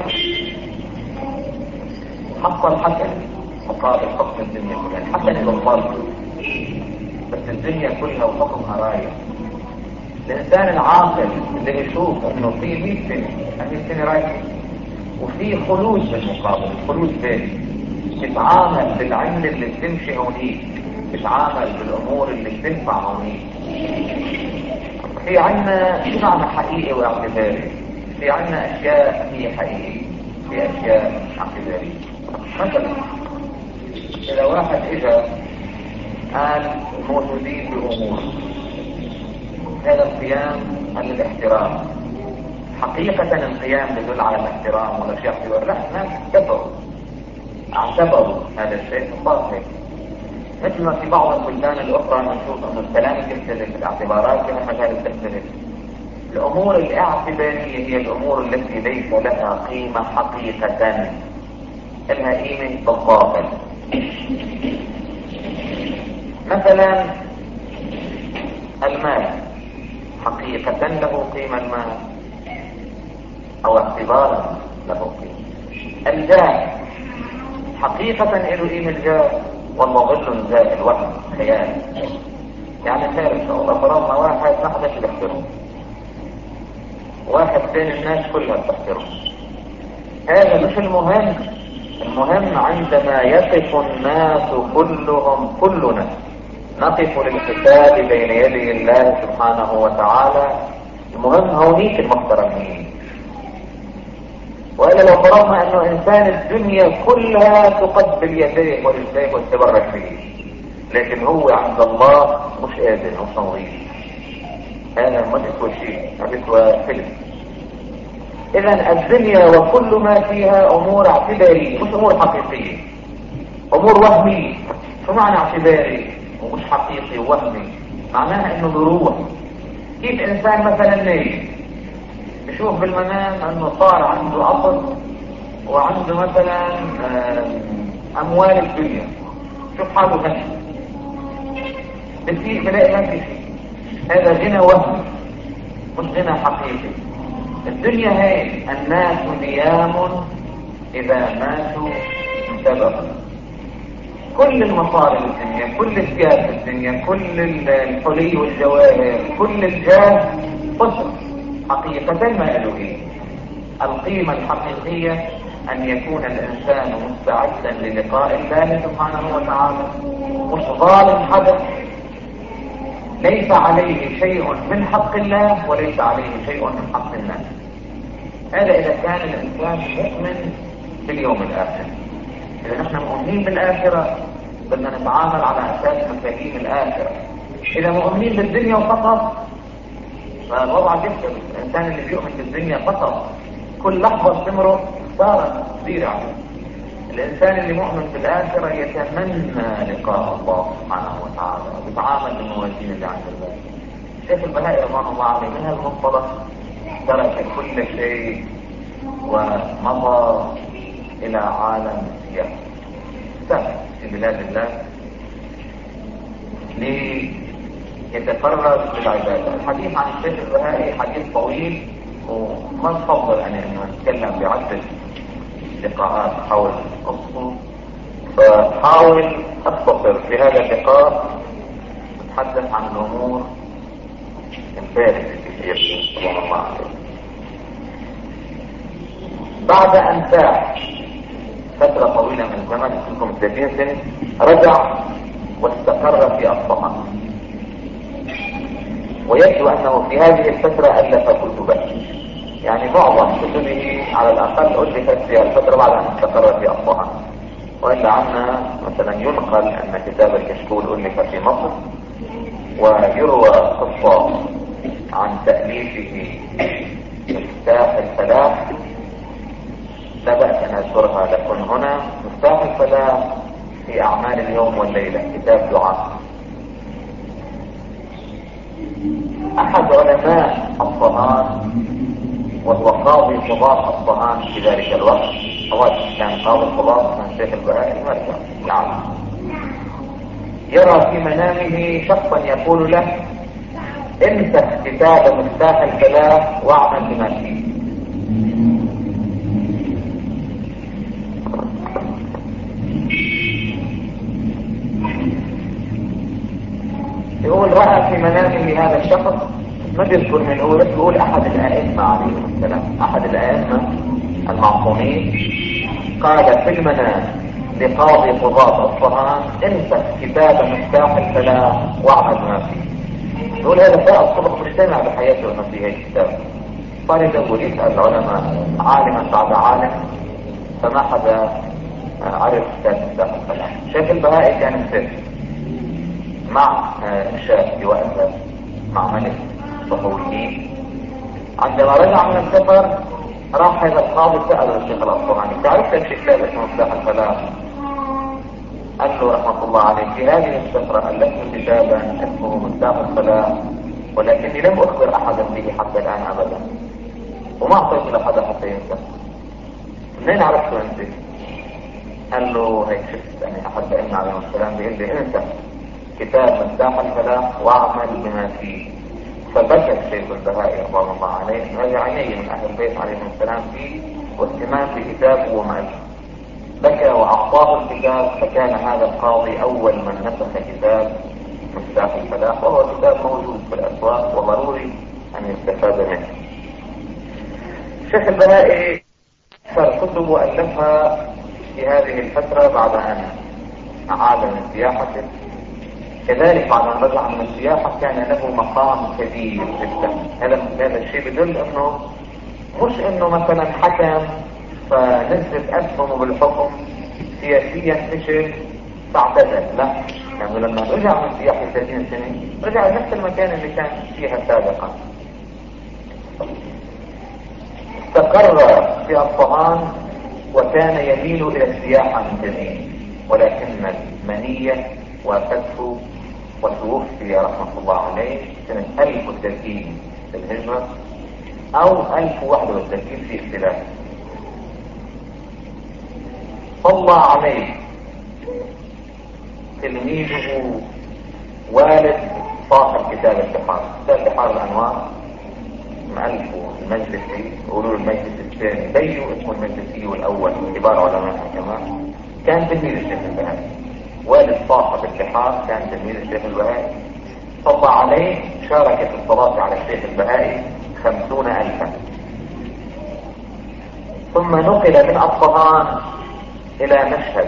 حصل حسن مقابل حكم الدنيا كلها، الحسن بالظلم بس الدنيا كلها وحكمها رايح. الانسان العاقل اللي يشوف انه في مئة سنة مئة سنة رايح وفي خلود بالمقابل، خلود ذاتي، يتعامل بالعمل اللي بتمشي هونيك، يتعامل بالامور اللي بتنفع هونيك. في عنا معنى حقيقي واعتباري، في عنا اشياء هي حقيقية، في اشياء اعتبارية. مثلا اذا واحد اجا قال موجودين بامور، هذا القيام عن الاحترام، حقيقة القيام يدل على الاحترام ولا شيء اعتبار، لا، الناس كفروا اعتبروا هذا الشيء باطل. مثل ما في بعض البلدان الاخرى نشوف انه الكلام يختلف، الاعتبارات في المجال تختلف. الامور الاعتبارية هي الامور التي ليس لها قيمة حقيقة، لها قيمة بالظاهر. مثلا المال حقيقة له قيمة، المال او اعتبارا له قيمة. الجاه حقيقة له قيمة، الجاه والله ظل زائل، وهم، خيال. يعني خير الله فرضنا واحد ما حدش بيحترمه، واحد بين الناس كلها بتحترمه، هذا مش المهم. المهم عندما يقف الناس كلهم، كلنا نقف للحساب بين يدي الله سبحانه وتعالى، المهم هونيك المحترمين. وإلا لو فرضنا أنه إنسان الدنيا كلها تقبل يديه ورجليه وتبرك به، لكن هو عند الله مش قادر مش نظيف، هذا ما تسوى شيء، ما تسوى فيلم. إذا الدنيا وكل ما فيها أمور اعتبارية مش أمور حقيقية، أمور وهمية. شو معنى اعتباري ومش حقيقي ووهمي؟ معناها إنه ضروح. كيف إنسان مثلا نايم بشوف بالمنام أنه صار عنده عصر وعنده مثلا أموال الدنيا، شوف حاله غني، بس بلاقي ما في شيء، هذا غنى وهمي مش غنى حقيقي. الدنيا هي الناس نيام إذا ماتوا انتبهوا. كل المصاري الدنيا، كل الثياب الدنيا، كل الحلي والجواهر، كل الجاه قصر، حقيقة ما إلهية. القيمة الحقيقية أن يكون الإنسان مستعدا للقاء الله سبحانه وتعالى، مش ظالم حدث، ليس عليه شيء من حق الله وليس عليه شيء من حق الناس. هذا إذا كان الإنسان مؤمن باليوم الآخر. إذا نحن مؤمنين بالآخرة بدنا نتعامل على أساس مفاهيم الآخرة. إذا مؤمنين بالدنيا فقط فالوضع يختلف. الإنسان اللي بيؤمن بالدنيا فقط كل لحظة تمره صارت كبيرة عليه. الإنسان اللي مؤمن بالآخرة يتمنى لقاء الله سبحانه وتعالى ويتعامل بالموازين اللي عند الله. شيخ البهائي رضوان الله عليه من هالمنطلق ترك كل شيء ومضى إلى عالم السياحة، سافر في بلاد الله ليتفرغ للعبادة. الحديث عن الشيخ البهائي حديث طويل وما نفضل أن نتكلم بعدة لقاءات حول قصته، فحاول أختصر في هذا اللقاء نتحدث عن الأمور البارزة في سيرته رضوان الله عليه. بعد أن ساح فترة طويلة من الزمن، يمكن ثلاثين سنة، رجع واستقر في أصفهان، ويبدو أنه في هذه الفترة ألف كتبا، يعني معظم كتبه على الأقل ألفت في الفترة بعد أن استقر في أصفهان. وإلا عنا مثلا ينقل أن كتاب الكشكول ألف في مصر، ويروى قصة عن تأليفه مفتاح الفلاح، لا بأس أن أذكرها لكم هنا. مفتاح الفلاح في أعمال اليوم والليلة، كتاب دعاء. أحد علماء أصفهان وهو قاضي قضاة أصفهان في ذلك الوقت، هو كان قاضي قضاة من الشيخ البهائي المرجع العالم، يرى في منامه شخصا يقول له: امسك كتاب مفتاح الفلاح واعمل بما فيه. يقول رأى في منامه هذا الشخص، ما بيذكر من هو، بس بيقول أحد الآئمة عليهم السلام، أحد الآئمة المعصومين قال في المنام لقاضي قضاة أصفهان: امسك كتاب مفتاح الفلاح واعمل ما فيه. يقول هذا فاء الصبح مجتمع بحياته انه في هذا الكتاب. صار يدور يسأل العلماء عالما بعد عالم، فما حدا عرف كتاب مفتاح الفلاح. شيخ البهائي كان مسافر مع شاب في وقتها مع ملك صفويين. عندما رجع من السفر راح هذا القاضي سأل الشيخ الأصفهاني: تعرف لك كتاب اسمه مفتاح الفلاح؟ قال له رحمة الله عليه: في هذه الفترة ألفت كتابا اسمه مفتاح الفلاح، ولكني لم أخبر أحدا به حتى الآن أبدا، وما أعطيت لأحد حتى ينسى. منين عرفته أنت؟ قال له: هيك شفت يعني أحد أئمة عليهم السلام بيقول لي انسى كتاب مفتاح الفلاح واعمل بما فيه. فبكى الشيخ البهائي رضوان الله عليه، هذا عيني من أهل البيت عليهم السلام فيه واهتمام بكتابه وما أجل. بكى وأعطاه الكتاب، فكان هذا القاضي أول من نسخ كتاب مفتاح الفلاح، وهو كتاب موجود في الأسواق وضروري أن يستفاد منه. الشيخ البهائي أكثر كتبه ألفها في هذه الفترة بعد أن عاد من سياحته. كذلك بعد أن رجع من السياحة كان له مقام كبير جدا. هذا الشيء بدل أنه مش أنه مثلا حكم فنسبة أسهمه بالحكم سياسيا فشل فاعتزل. لا، يعني لما رجع من سياحة ثلاثين سنة رجع نفس المكان اللي كان فيها سابقا. استقر في أصفهان وكان يميل إلى السياحة من جديد، ولكن المنية وافته وتوفي رحمة الله عليه سنة ألف وثلاثين للهجرة أو ألف وواحد وثلاثين في اختلاف. صلى عليه تلميذه والد صاحب كتاب البحار، كتاب بحار الأنوار، مؤلفه المجلسي، يقولوا المجلس الثاني، بينه اسمه المجلسي والأول، كبار علماء كمان. كان تلميذ الشيخ البهائي، والد صاحب البحار كان تلميذ الشيخ البهائي. صلى عليه شارك في الصلاة على الشيخ البهائي خمسون ألفا. ثم نقل من أصفهان إلى مشهد،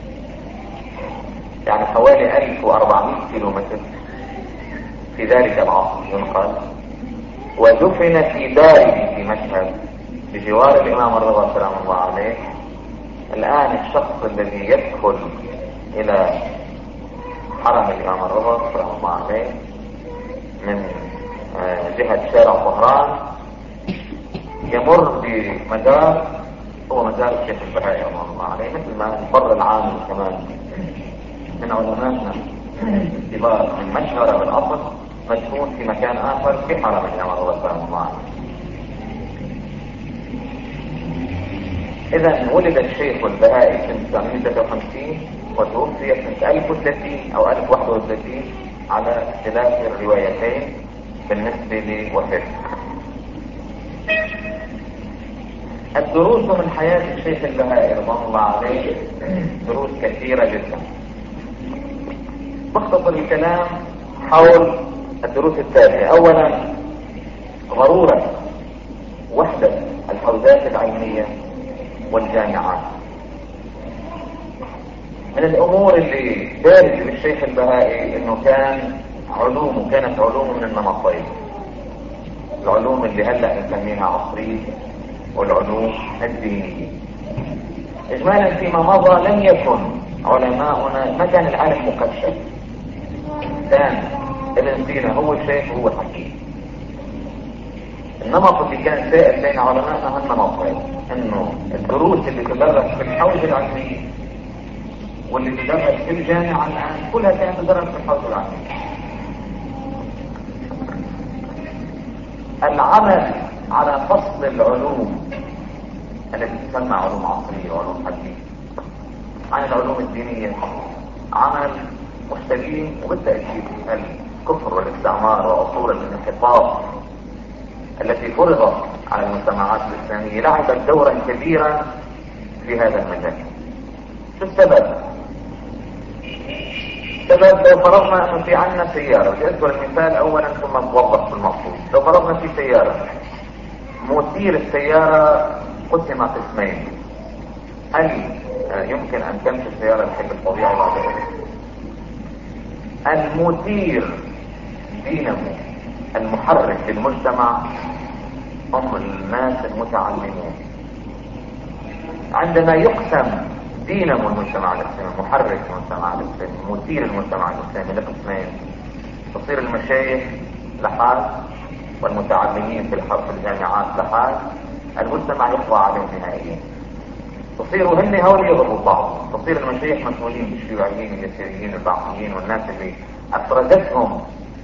يعني حوالي ألف وأربعمائة كيلو متر في ذلك العصر ينقل، ودفن في داره في مشهد بجوار الإمام الرضا سلام الله عليه. الآن الشخص الذي يدخل إلى حرم الإمام الرضا سلام الله عليه من جهة شارع طهران يمر بمجال هو مجال الشيخ البهائي رحمه الله عليه، مثل ما البر العام كمان من علمائنا الكبار من مشهر بالأصل مدفون في مكان آخر في حرم الإمام الرضا سلام الله عليه. إذا ولد الشيخ البهائي سنة تسعمائة وثلاثة وخمسين وتوفي سنة ألف وثلاثين أو ألف وواحد وثلاثين على اختلاف الروايتين بالنسبة لوفاته. الدروس من حياة الشيخ البهائي رضوان الله عليه دروس كثيرة جدا. بختصر الكلام حول الدروس التالية. أولا، ضرورة وحدة الحوزات العلمية والجامعات. من الأمور اللي بارز بالشيخ البهائي إنه كان علومه كانت علومه من النمطين، العلوم اللي هلأ نسميها عصرية والعلوم الدينية. إجمالا فيما مضى لم يكن علماؤنا، ما كان العالم مكشف، كان ابن سينا هو الشيخ وهو الحكيم. النمط اللي كان سائر بين علمائنا هالنمطين، انه الدروس اللي تدرس في الحوزة العلمية واللي تدرس في الجامعة الآن كلها كانت تدرس في الحوزة العلمية. العمل على فصل العلوم التي تسمى علوم عصرية وعلوم حديثة عن العلوم الدينية عمل مستديم، وبالتأكيد الكفر والاستعمار وعصور الانحطاط التي فرضت على المجتمعات الإسلامية لعبت دورا كبيرا في هذا المجال. شو السبب؟ السبب لو فرضنا انه في عندنا سيارة، بدي اذكر المثال اولا ثم نوضح في المقصود. لو فرضنا في سيارة، موتير السيارة قسم قسمين، هل يمكن ان تمشي السيارة بشكل طبيعي بعد ذلك؟ الموتير دينامو المحرك للمجتمع هم الناس المتعلمون. عندما يقسم دينامو المجتمع الاسلامي، محرك المجتمع الاسلامي، مثير المجتمع الاسلامي لقسمين، تصير المشايخ لحال والمتعلمين في الحرب في الجامعات لحال، المجتمع يخضع عليه نهائيا. تصيروا هن هول يغربوا بعض، تصير المشايخ مسؤولين بالشيوعيين اليساريين البعثيين والناس اللي افرزتهم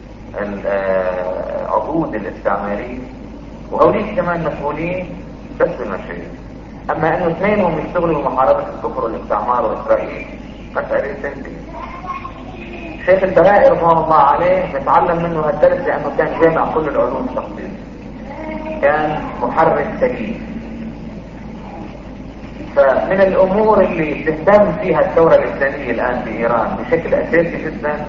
العقود الاستعمارية، وهوليك كمان مسؤولين بس المشايخ. اما انه اثنينهم يشتغلوا بمحاربة الكفر والاستعمار واسرائيل مسألة تنتهي. الشيخ البهائي رضوان الله عليه نتعلم منه هالدرس لانه كان جامع كل العلوم الشخصية، كان محرك سليم. فمن الامور اللي تهتم فيها الثورة الاسلامية الان في ايران بشكل اساسي جدا،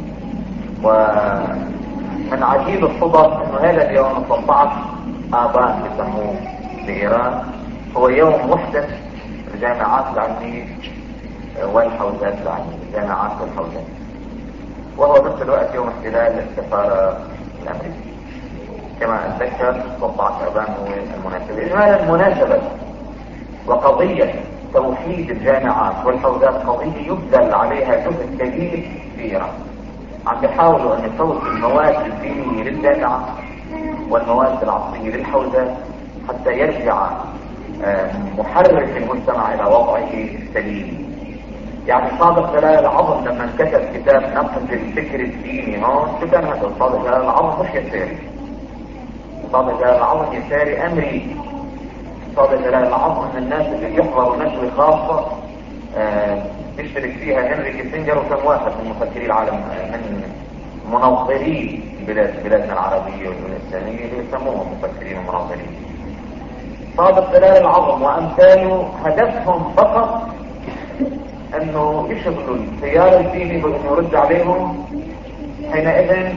ومن عجيب الصدف انه هذا اليوم ثلاثة عشر آبان بيسموه لايران هو يوم محدث الجامعات العلمية والحوزات العلمية، الجامعات والحوزات، وهو نفس الوقت يوم احتلال السفارة الامريكية. كما اتذكر ثلاثة عشر آبان هو المناسبة. اجمالا مناسبة وقضية توحيد الجامعات والحوزات قضية يبذل عليها جهد كبير في إيران. عم بيحاولوا أن يفوتوا المواد الدينية للجامعة والمواد العصرية للحوزات حتى يرجع محرك المجتمع إلى وضعه السليم. يعني صادق جلال العظم لما كتب كتاب نقد الفكر الديني هون شو كان هذا؟ صادق جلال العظم مش يساري، صادق جلال العظم يساري أمريكي. صادق جلال العظم من الناس اللي يحضروا نشوة خاصة بيشترك فيها هنري كيسنجر وكم واحد من مفكري العالم من منظري بلاد بلادنا العربية والإسلامية اللي يسموهم مفكرين ومنظرين. صادق جلال العظم وأمثاله هدفهم فقط انه يشغلوا التيار الديني بانه يرد عليهم. حينئذ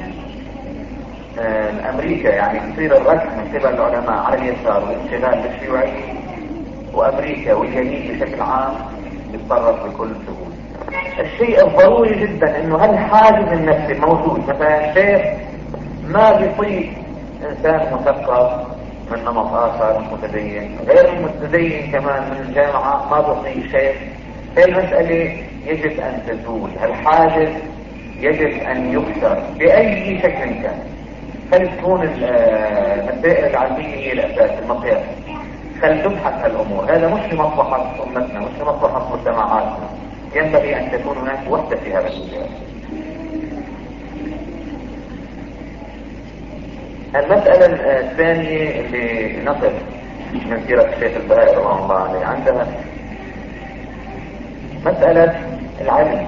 امريكا يعني تصير الركب من قبل العلماء على اليسار والانشغال بالشيوعية، وامريكا واليمين بشكل عام يتصرف بكل سهولة. الشيء الضروري جدا انه هالحاجز النفسي موجود. مثلا الشيخ ما بيطيق انسان مثقف من نمط اخر متدين، غير المتدين كمان من الجامعة ما بيطيق شيخ. هذه المسألة يجب أن تزول، هالحاجز يجب أن يكسر بأي شكل كان. خل تكون المسائل العلمية هي الأساس المقياس، خل تبحث هالأمور. هذا مش لمصلحة أمتنا، مش لمصلحة مجتمعاتنا. ينبغي أن تكون هناك وحدة في هذا المجال. المسألة الثانية اللي نقل من سيرة الشيخ البهائي رحمه الله عليه عندها مسألة العلم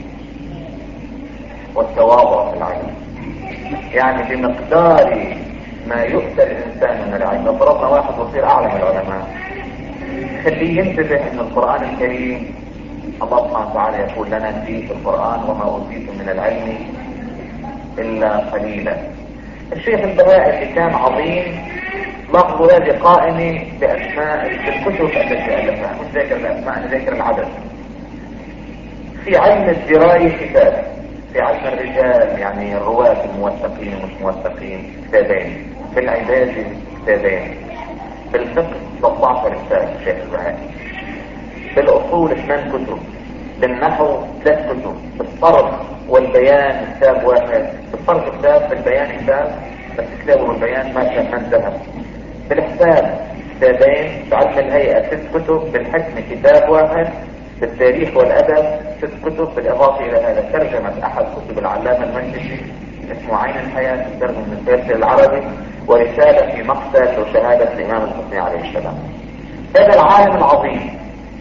والتواضع في العلم. يعني بمقدار ما يؤتى الإنسان من العلم. لو فرضنا واحد وصير أعلم العلماء، خليه ينتبه أن القرآن الكريم الله سبحانه وتعالى يقول لنا فيه في القرآن وما أوتيتم من العلم إلا قليلا. الشيخ البهائي اللي كان عظيم، لاحظوا هذه قائمة بأسماء الكتب التي ألفها، مش ذاكر الأسماء، ذاكر العدد. في علم الدراية كتاب، في علم الرجال يعني الرواة الموثقين ومش موثقين كتابين، في العبادة كتابين، في الفقه ثلاثة عشر كتاب الشيخ البهائي، في الأصول اثنان كتب، بالنحو ثلاث كتب، في الصرف والبيان كتاب واحد، في الصرف كتاب، في البيان كتاب، بس كتابه والبيان ما كان انتهى. في الحساب كتابين، في علم الهيئة ست كتب، في الحكم كتاب واحد، في التاريخ والأدب ست كتب. بالإضافة إلى هذا ترجمة أحد كتب العلامة المنجشي اسمه عين الحياة، ترجمة من الفارسي العربي، ورسالة في مقتل وشهادة الإمام الحسني عليه السلام. هذا العالم العظيم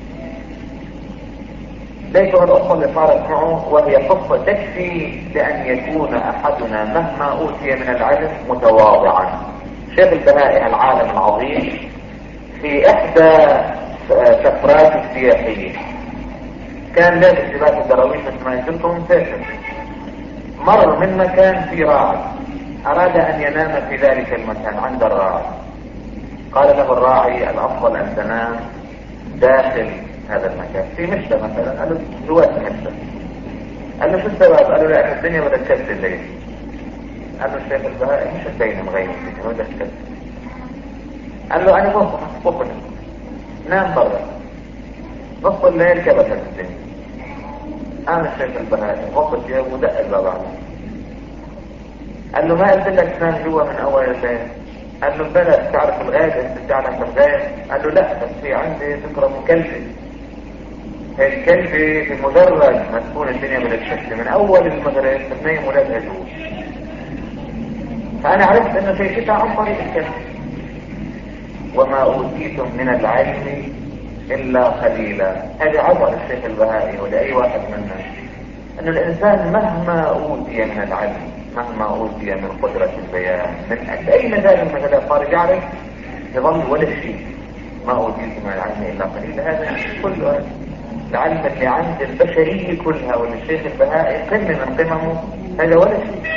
ليس القصة اللي صارت معه، وهي قصة تكفي لأن يكون أحدنا مهما أوتي من العلم متواضعا. شيخ البهائي العالم العظيم في إحدى سفرات السياحية كان لابس لباس الدراويش مثل ما يجلكم مسافر، مر من مكان في راعي، أراد أن ينام في ذلك المكان عند الراعي. قال له الراعي الأفضل أن تنام داخل هذا المكان في مشتى مثلا. قال له جوات مشتى. قال له شو السبب؟ قال له لأن الدنيا بدها تشتت الليل. قال له الشيخ البهائي مش الدين مغير الدنيا بدها تشتت. قال له أنا بصحى بصحى نام برا. نص الليل كبست الدنيا. قام الشيخ البهائي غطى ثيابه ودق الباب عليه. قال له ما قلت لك تنام جوا من أول الليل؟ قال له بلد تعرف الغاز انت بتعرف الغاز؟ قال له لا، بس في عندي ذكرى مكلفة. هي الكلبة بمجرد ما تكون الدنيا ملتشتة من اول المغرب بتنيم ولادها جوا. فانا عرفت انه في شتاء عن طريق الكلب. وما اوتيتم من العلم الا قليلا. هذه عبر الشيخ البهائي ولاي واحد منا ان الانسان مهما اوتي من العلم، مهما اوتي من قدرة البيان، من اي مجال من المجالات صار يعرف يظل ولا شيء. ما اوتيت من العلم الا قليلا. هذا كله العلم اللي عند البشرية كلها والشيخ البهائي قمة من قممه هذا ولا شيء.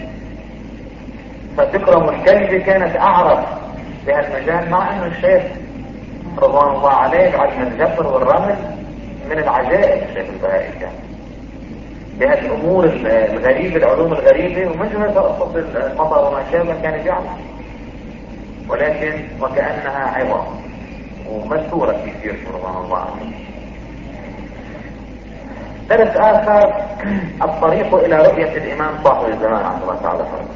فتكرم الكلب كانت اعرف بهالمجال، مع انه الشيخ رضوان الله عليه علم الجبر والرمل من العجائب. الشيخ البهائي كان بهالامور الغريبة، العلوم الغريبة، ومش بس قصة المطر وما شابه كان يعلم، ولكن وكأنها عظة ومشهورة كثير رضوان الله عنه. درس آخر الطريق إلى رؤية الإمام صاحب الزمان عند الله تعالى فرق.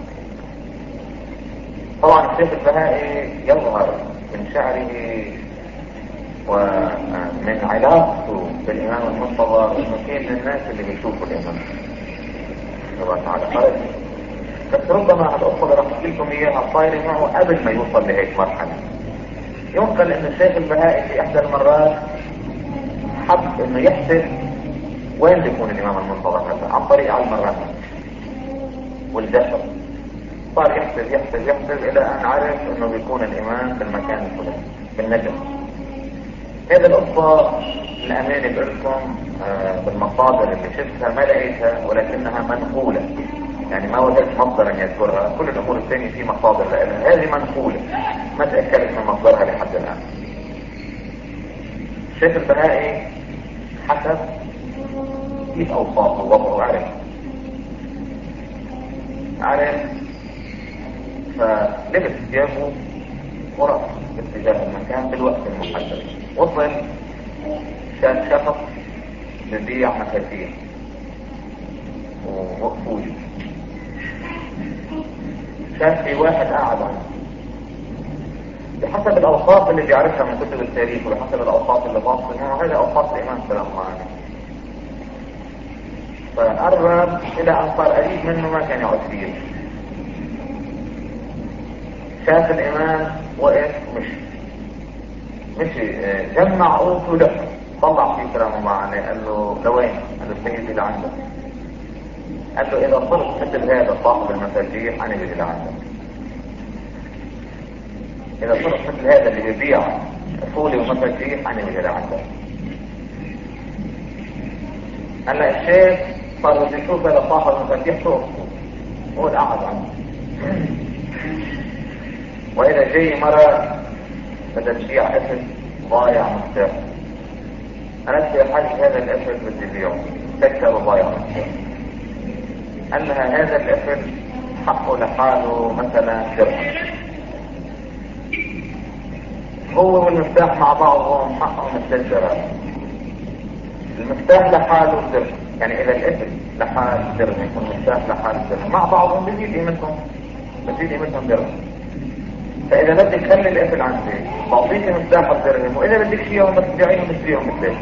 طبعا الشيخ البهائي يظهر من شعره ومن علاقته بالإمام المنتظر إنه كان من الناس اللي بيشوفوا الإمام الله تعالى فرق. بس ربما هالقصة اللي راح احكي لكم إياها صايرة معه قبل ما يوصل لهيك مرحلة. ينقل إن الشيخ البهائي في إحدى المرات حب إنه يحسب وين بيكون الإمام المنتظر هذا عن طريق علم الرمل والجسر. صار يحسب يحسب يحسب إلى أن عرف إنه بيكون الإمام في المكان الفلاني بالنجم. هذه القصة الأمانة بقول لكم بالمصادر اللي شفتها ما لقيتها ولكنها منقولة، يعني ما وجدت مصدرا يذكرها. كل الأمور الثانية في مصادر لها، هذه منقولة ما تأكدت من مصدرها لحد الآن. الشيخ البهائي حسب كيف أوصافه ووضعه عرف عرف فلبس ثيابه ورأس باتجاه المكان بالوقت المحدد. وصل شاف شخص ببيع مفاتيح ووقفوه، شاف في واحد قاعد عنه بحسب الأوصاف اللي بيعرفها من كتب التاريخ وبحسب الأوصاف اللي باصنها. هذه أوصاف الإمام سلام الله عليه. فقرب إلى أن صار قريب منه ما كان يقعد فيه. شاف الإمام وقف مشي مشي جمع قوته له طلع فيه سلام الله عليه. قال له لوين؟ قال له سيدي لعندك. قال له إذا صرت مثل هذا صاحب المفاتيح أنا بيجي لعندك. إذا صرت مثل هذا اللي بيبيع فولي ومفاتيح أنا بيجي لعندك. هلا الشيخ صار بده يشوف هذا صاحب المفاتيح شو هو قاعد عنه. وإذا جاي مرة بدها تبيع أسد ضايع مفتاح. أنا في حاجة هذا الأسد بدي بيعه سكر وضايع مفتاح. قال لها هذا الأسد حقه لحاله مثلا درهم، هو والمفتاح مع بعضهم حقهم مثل درهم. المفتاح لحاله درهم، يعني إذا الأسد لحال درهم يكون المفتاح لحال درهم مع بعضهم بزيد قيمتهم بزيد قيمتهم درهم. فإذا بدك خلي الأسد عندي بعطيك مفتاح الدرهم، وإذا بدك شيئهم بس تبيعيهم مثليهم مثلي.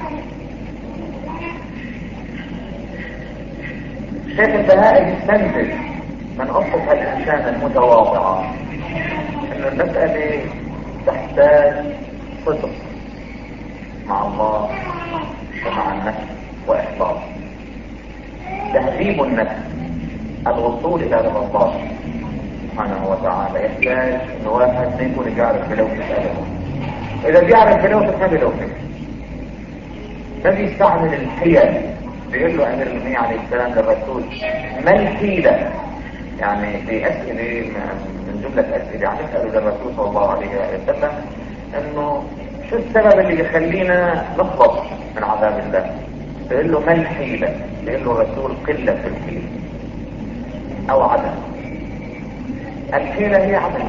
الشيخ البهائي يستنتج من قصة هالإنسان المتواضعة إنه المسألة تحتاج صدق مع الله ومع النفس وإحباط. تهذيب النفس الوصول إلى رضا الله سبحانه وتعالى يحتاج إن واحد ما يكون يعرف بلوثة أبدا. إذا بيعرف بلوثة ما بلوثة ما بيستعمل الحيل. بيقول له أمير المؤمنين عليه السلام للرسول ما الحيلة، يعني بأسئلة من جملة أسئلة عم يسألوا للرسول صلى الله عليه وسلم إنه شو السبب اللي يخلينا نخلص من عذاب الله. بيقول له ما الحيلة؟ بيقول له الرسول قلة في الحيلة أو عدم. الحيلة هي عدم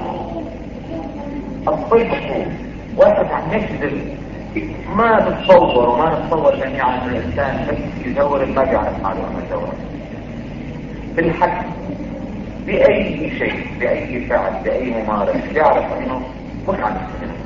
الصدق. واحد عم يكذب ما تتصور وما نتصور جميعا ان الانسان بس يدور ما بيعرف حاله ما يدور بالحق باي شيء باي فعل باي ممارسه بيعرف انه مش عم يستخدم.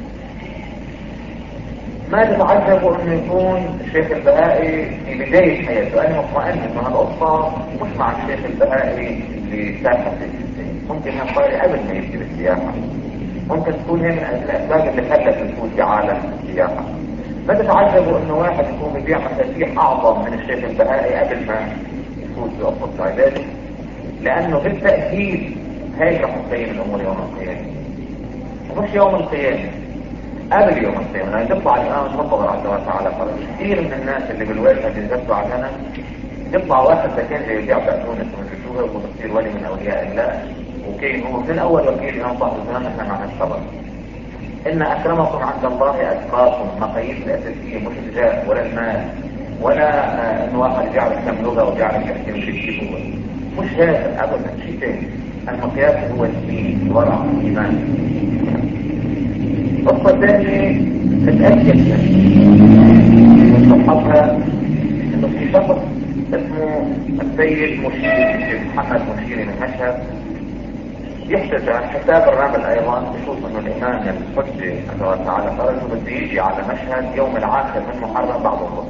ما تتعجبوا انه يكون الشيخ البهائي في بدايه حياته. انا مطمئن انه هالقصه مش مع الشيخ البهائي اللي سافر في السجن، ممكن يصير قبل ما يبدي بالسياحه، ممكن تكون هي من الاسباب اللي خلت نفوت في عالم السياحه. ما تتعجبوا انه واحد يكون بيبيع مفاتيح اعظم من الشيخ البهائي قبل ما يفوت في قصه عباده، لانه بالتاكيد هيك رح تبين الامور يوم القيامه. ومش يوم القيامه قبل يوم القيامه لما يطلع الامام المنتظر عز وجل. فرق كثير من الناس اللي بالواجهه اللي يذبحوا على غنم يطلع واحد كان جاي يبيع بقدونس من الشوهه وبصير ولي من اولياء الله، وكان هو من اول وكيل الامام صاحب الزمان. احنا مع الخبر ان اكرمكم عند الله اتقاكم. مقاييس الاساسيه مش الجاه ولا المال ولا ان واحد بيعرف كم لغه وبيعرف يحكي وشيء هو مش هذا ابدا. شيء ثاني المقياس هو الدين الورع الايمان. قصة ثانية تتأكد من صحتها انه في شخص اسمه السيد مشير محمد مشيري من مشهد يحدث عن حساب الرمل ايضا بشوف انه الامام الحجة الله تعالى خرج بده يجي على مشهد يوم العاشر من محرم بعد الظهر.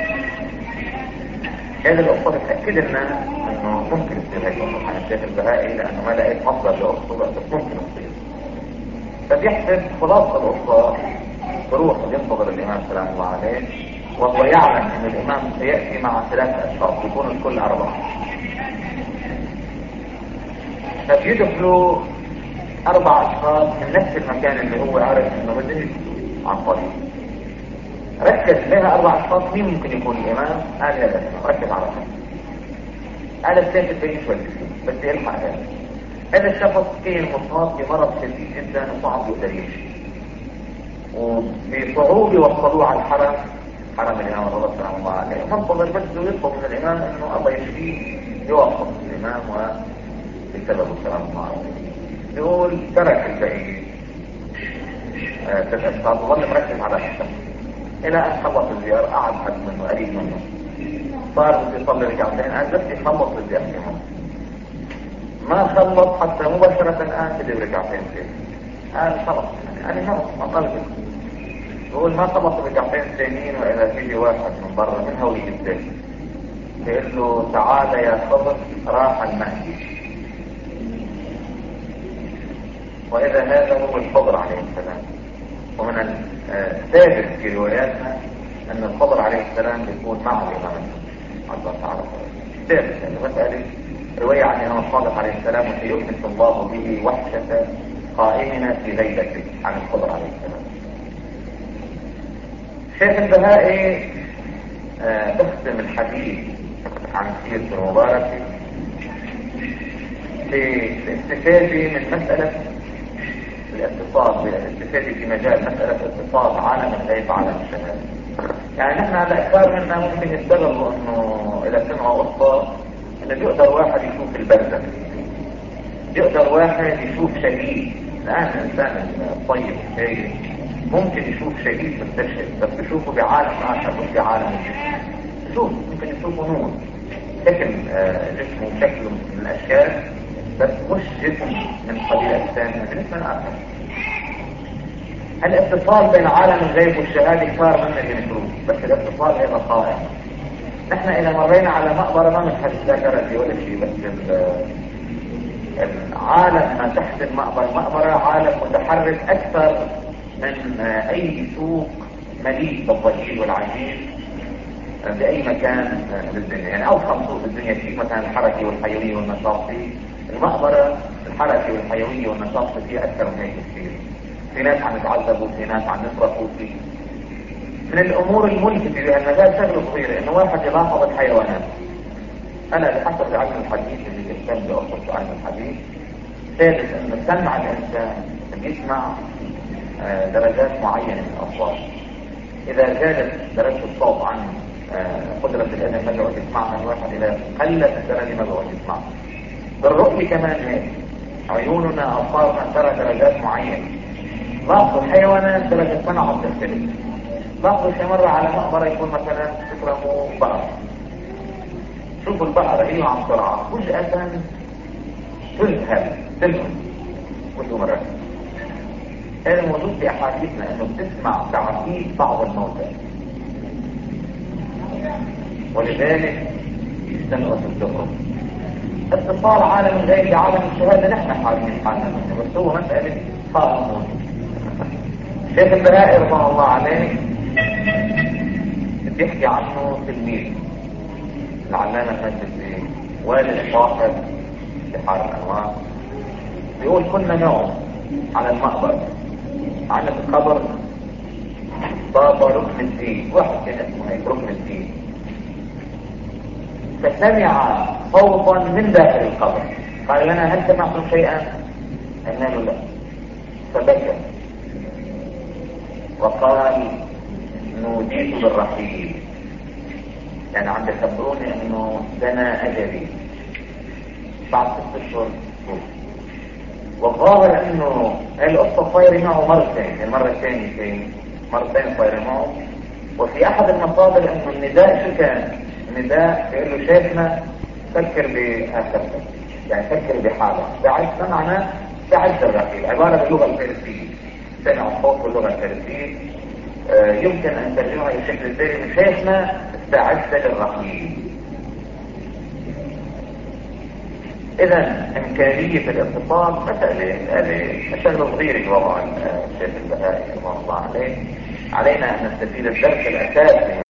هذه القصة بتأكد لنا انه ممكن يصير هيك عن الشيخ البهائي لانه ما لقيت مصدر لقصة بس ممكن يصير. فبيحسب خلاصة القصة بروح ينتظر الامام سلام الله عليه وهو يعلم ان الامام سيأتي مع ثلاثة اشخاص يكون الكل اربعة. فبيدخلوا اربع اشخاص من نفس المكان اللي هو عارف انه بده عن طريق. ركز لها اربع اشخاص مين ممكن يكون الامام؟ قال يا بس ركز على خمسة. قال السيف الثاني شوي بس يلحق هذا. هذا الشخص كان مصاب بمرض شديد جدا وصعب يقدر يمشي. وبصعوبة وصلوه على الحرم حرم الامام الرضا سلام الله عليه. منتظر بس يطلب من الامام انه الله يشفيه يوقف الامام و بسبب السلام الله عليه. يقول ترك البعيد تتأسف وظل مركز على الشمس الى ان خلص الزيارة. قعد حد منه قريب منه صار بده يصلي ركعتين قال بس يخلص الزيارة ما خلص حتى مباشرة الان بده ركعتين ثانيين. قال خلص يعني خلص ما طلب. يقول ما خلص ركعتين ثانيين واذا تيجي واحد من برا من هولي الدين بيقول له تعال يا صبر راح المهدي. وإذا هذا هو الخضر عليه السلام. ومن الثابت في رواياتنا أن الخضر عليه السلام بيكون مع الإمام الله تعالى ثابت لأنه مسألة رواية عن الإمام الصادق عليه السلام وسيؤنس الله به وحشة قائمنا في ليلته عن الخضر عليه السلام. شيخ البهائي تختم الحديث عن سيرة المباركة بالاستفادة من مسألة الاتصال بالاستفادة في مجال مسألة اتصال عالم الغيب عالم الشهادة. يعني نحن على أكثر منا ممكن يستغلوا انه اذا سمعوا قصة انه بيقدر واحد يشوف البرزخ، بيقدر واحد يشوف شهيد. الان الانسان الطيب الشيء ممكن يشوف شهيد مستشهد بس بيشوفه بعالم اخر مش بعالم الجسم. شوف ممكن يشوفه نور شكل جسمه شكله من الاشكال بس مش جسم من قبيل اجسام من جسم اخر. الاتصال بين عالم الغيب والشهاده صار منا المفروض بس الاتصال هذا قائم. نحن اذا مرينا على مقبره ما بنحس ذاكرتي ولا شيء بس العالم ما تحت المقبره مقبره عالم متحرك اكثر من اي سوق مليء بالضجيج والعجيج باي مكان بالدنيا. يعني اوسع سوق بالدنيا فيه مثلا الحركه والحيويه والنشاط فيه، المقبره الحركه والحيويه والنشاط فيه اكثر من هيك كثير. في ناس عم يتعذبوا في ناس عم يسرقوا فيه. من الامور الملفتة بهالمجال شغله صغيره انه واحد يلاحظ الحيوانات. انا بحسب علم الحديث اللي بيهتم بقصه علم الحديث ثابت انه سمع الانسان بيسمع درجات معينه من الاصوات. اذا زادت درجه الصوت عن قدره الاذن ما بيقعد يسمعها الواحد، اذا قلت الدرجه ما بيقعد يسمعها. بالرؤيه كمان هيك عيوننا ابصارنا ترى درجات معينه. لاحظوا الحيوانات درجه سمعها بتختلف. لاحظوا شي مره على مقبره يكون مثلا تكرموا بقره، شوفوا البقره هي عم ترعى فجاه تذهب تلهم كل مره. هذا موجود في احاديثنا انه بتسمع تعذيب بعض الموتى ولذلك يستمعوا تذكرهم. اتصال عالم الغيب بعالم الشهاده نحن حالين حالنا منه بس هو مساله قانون. شيخ البهائي رحمه الله عليه بيحكي عنه تلميذ العلامه المجلسي والد صاحب بحار الانوار. بيقول كنا نوم على المقبره على القبر بابا ركن الدين، واحد كان اسمه هيك ركن الدين، فسمع صوتا من داخل القبر. قال لنا هل سمعتم شيئا؟ قلنا له لا. فبكى وقال نوديت بالرحيل، يعني عم يخبروني انه دنا اجلي بعد ست اشهر. والظاهر انه القصة صايرة معه مرتين، المرة الثانية فين؟ مرتين صايرة معه. وفي احد المصادر انه النداء شو كان؟ النداء بيقول له شيخنا فكر بهالسبب، يعني فكر بحالك، بعد ما معناه تعد الرحيل، عبارة باللغة الفارسية، سمع الصوت باللغة الفارسية. آه يمكن ان ترجمها بشكل التالي: شيخنا استعد للرحيل. اذا امكانية الاتصال مسألة هذه مشاغل صغيرة وضع الشيخ البهائي رحمه الله عليه. علينا ان نستفيد الدرس الاساسي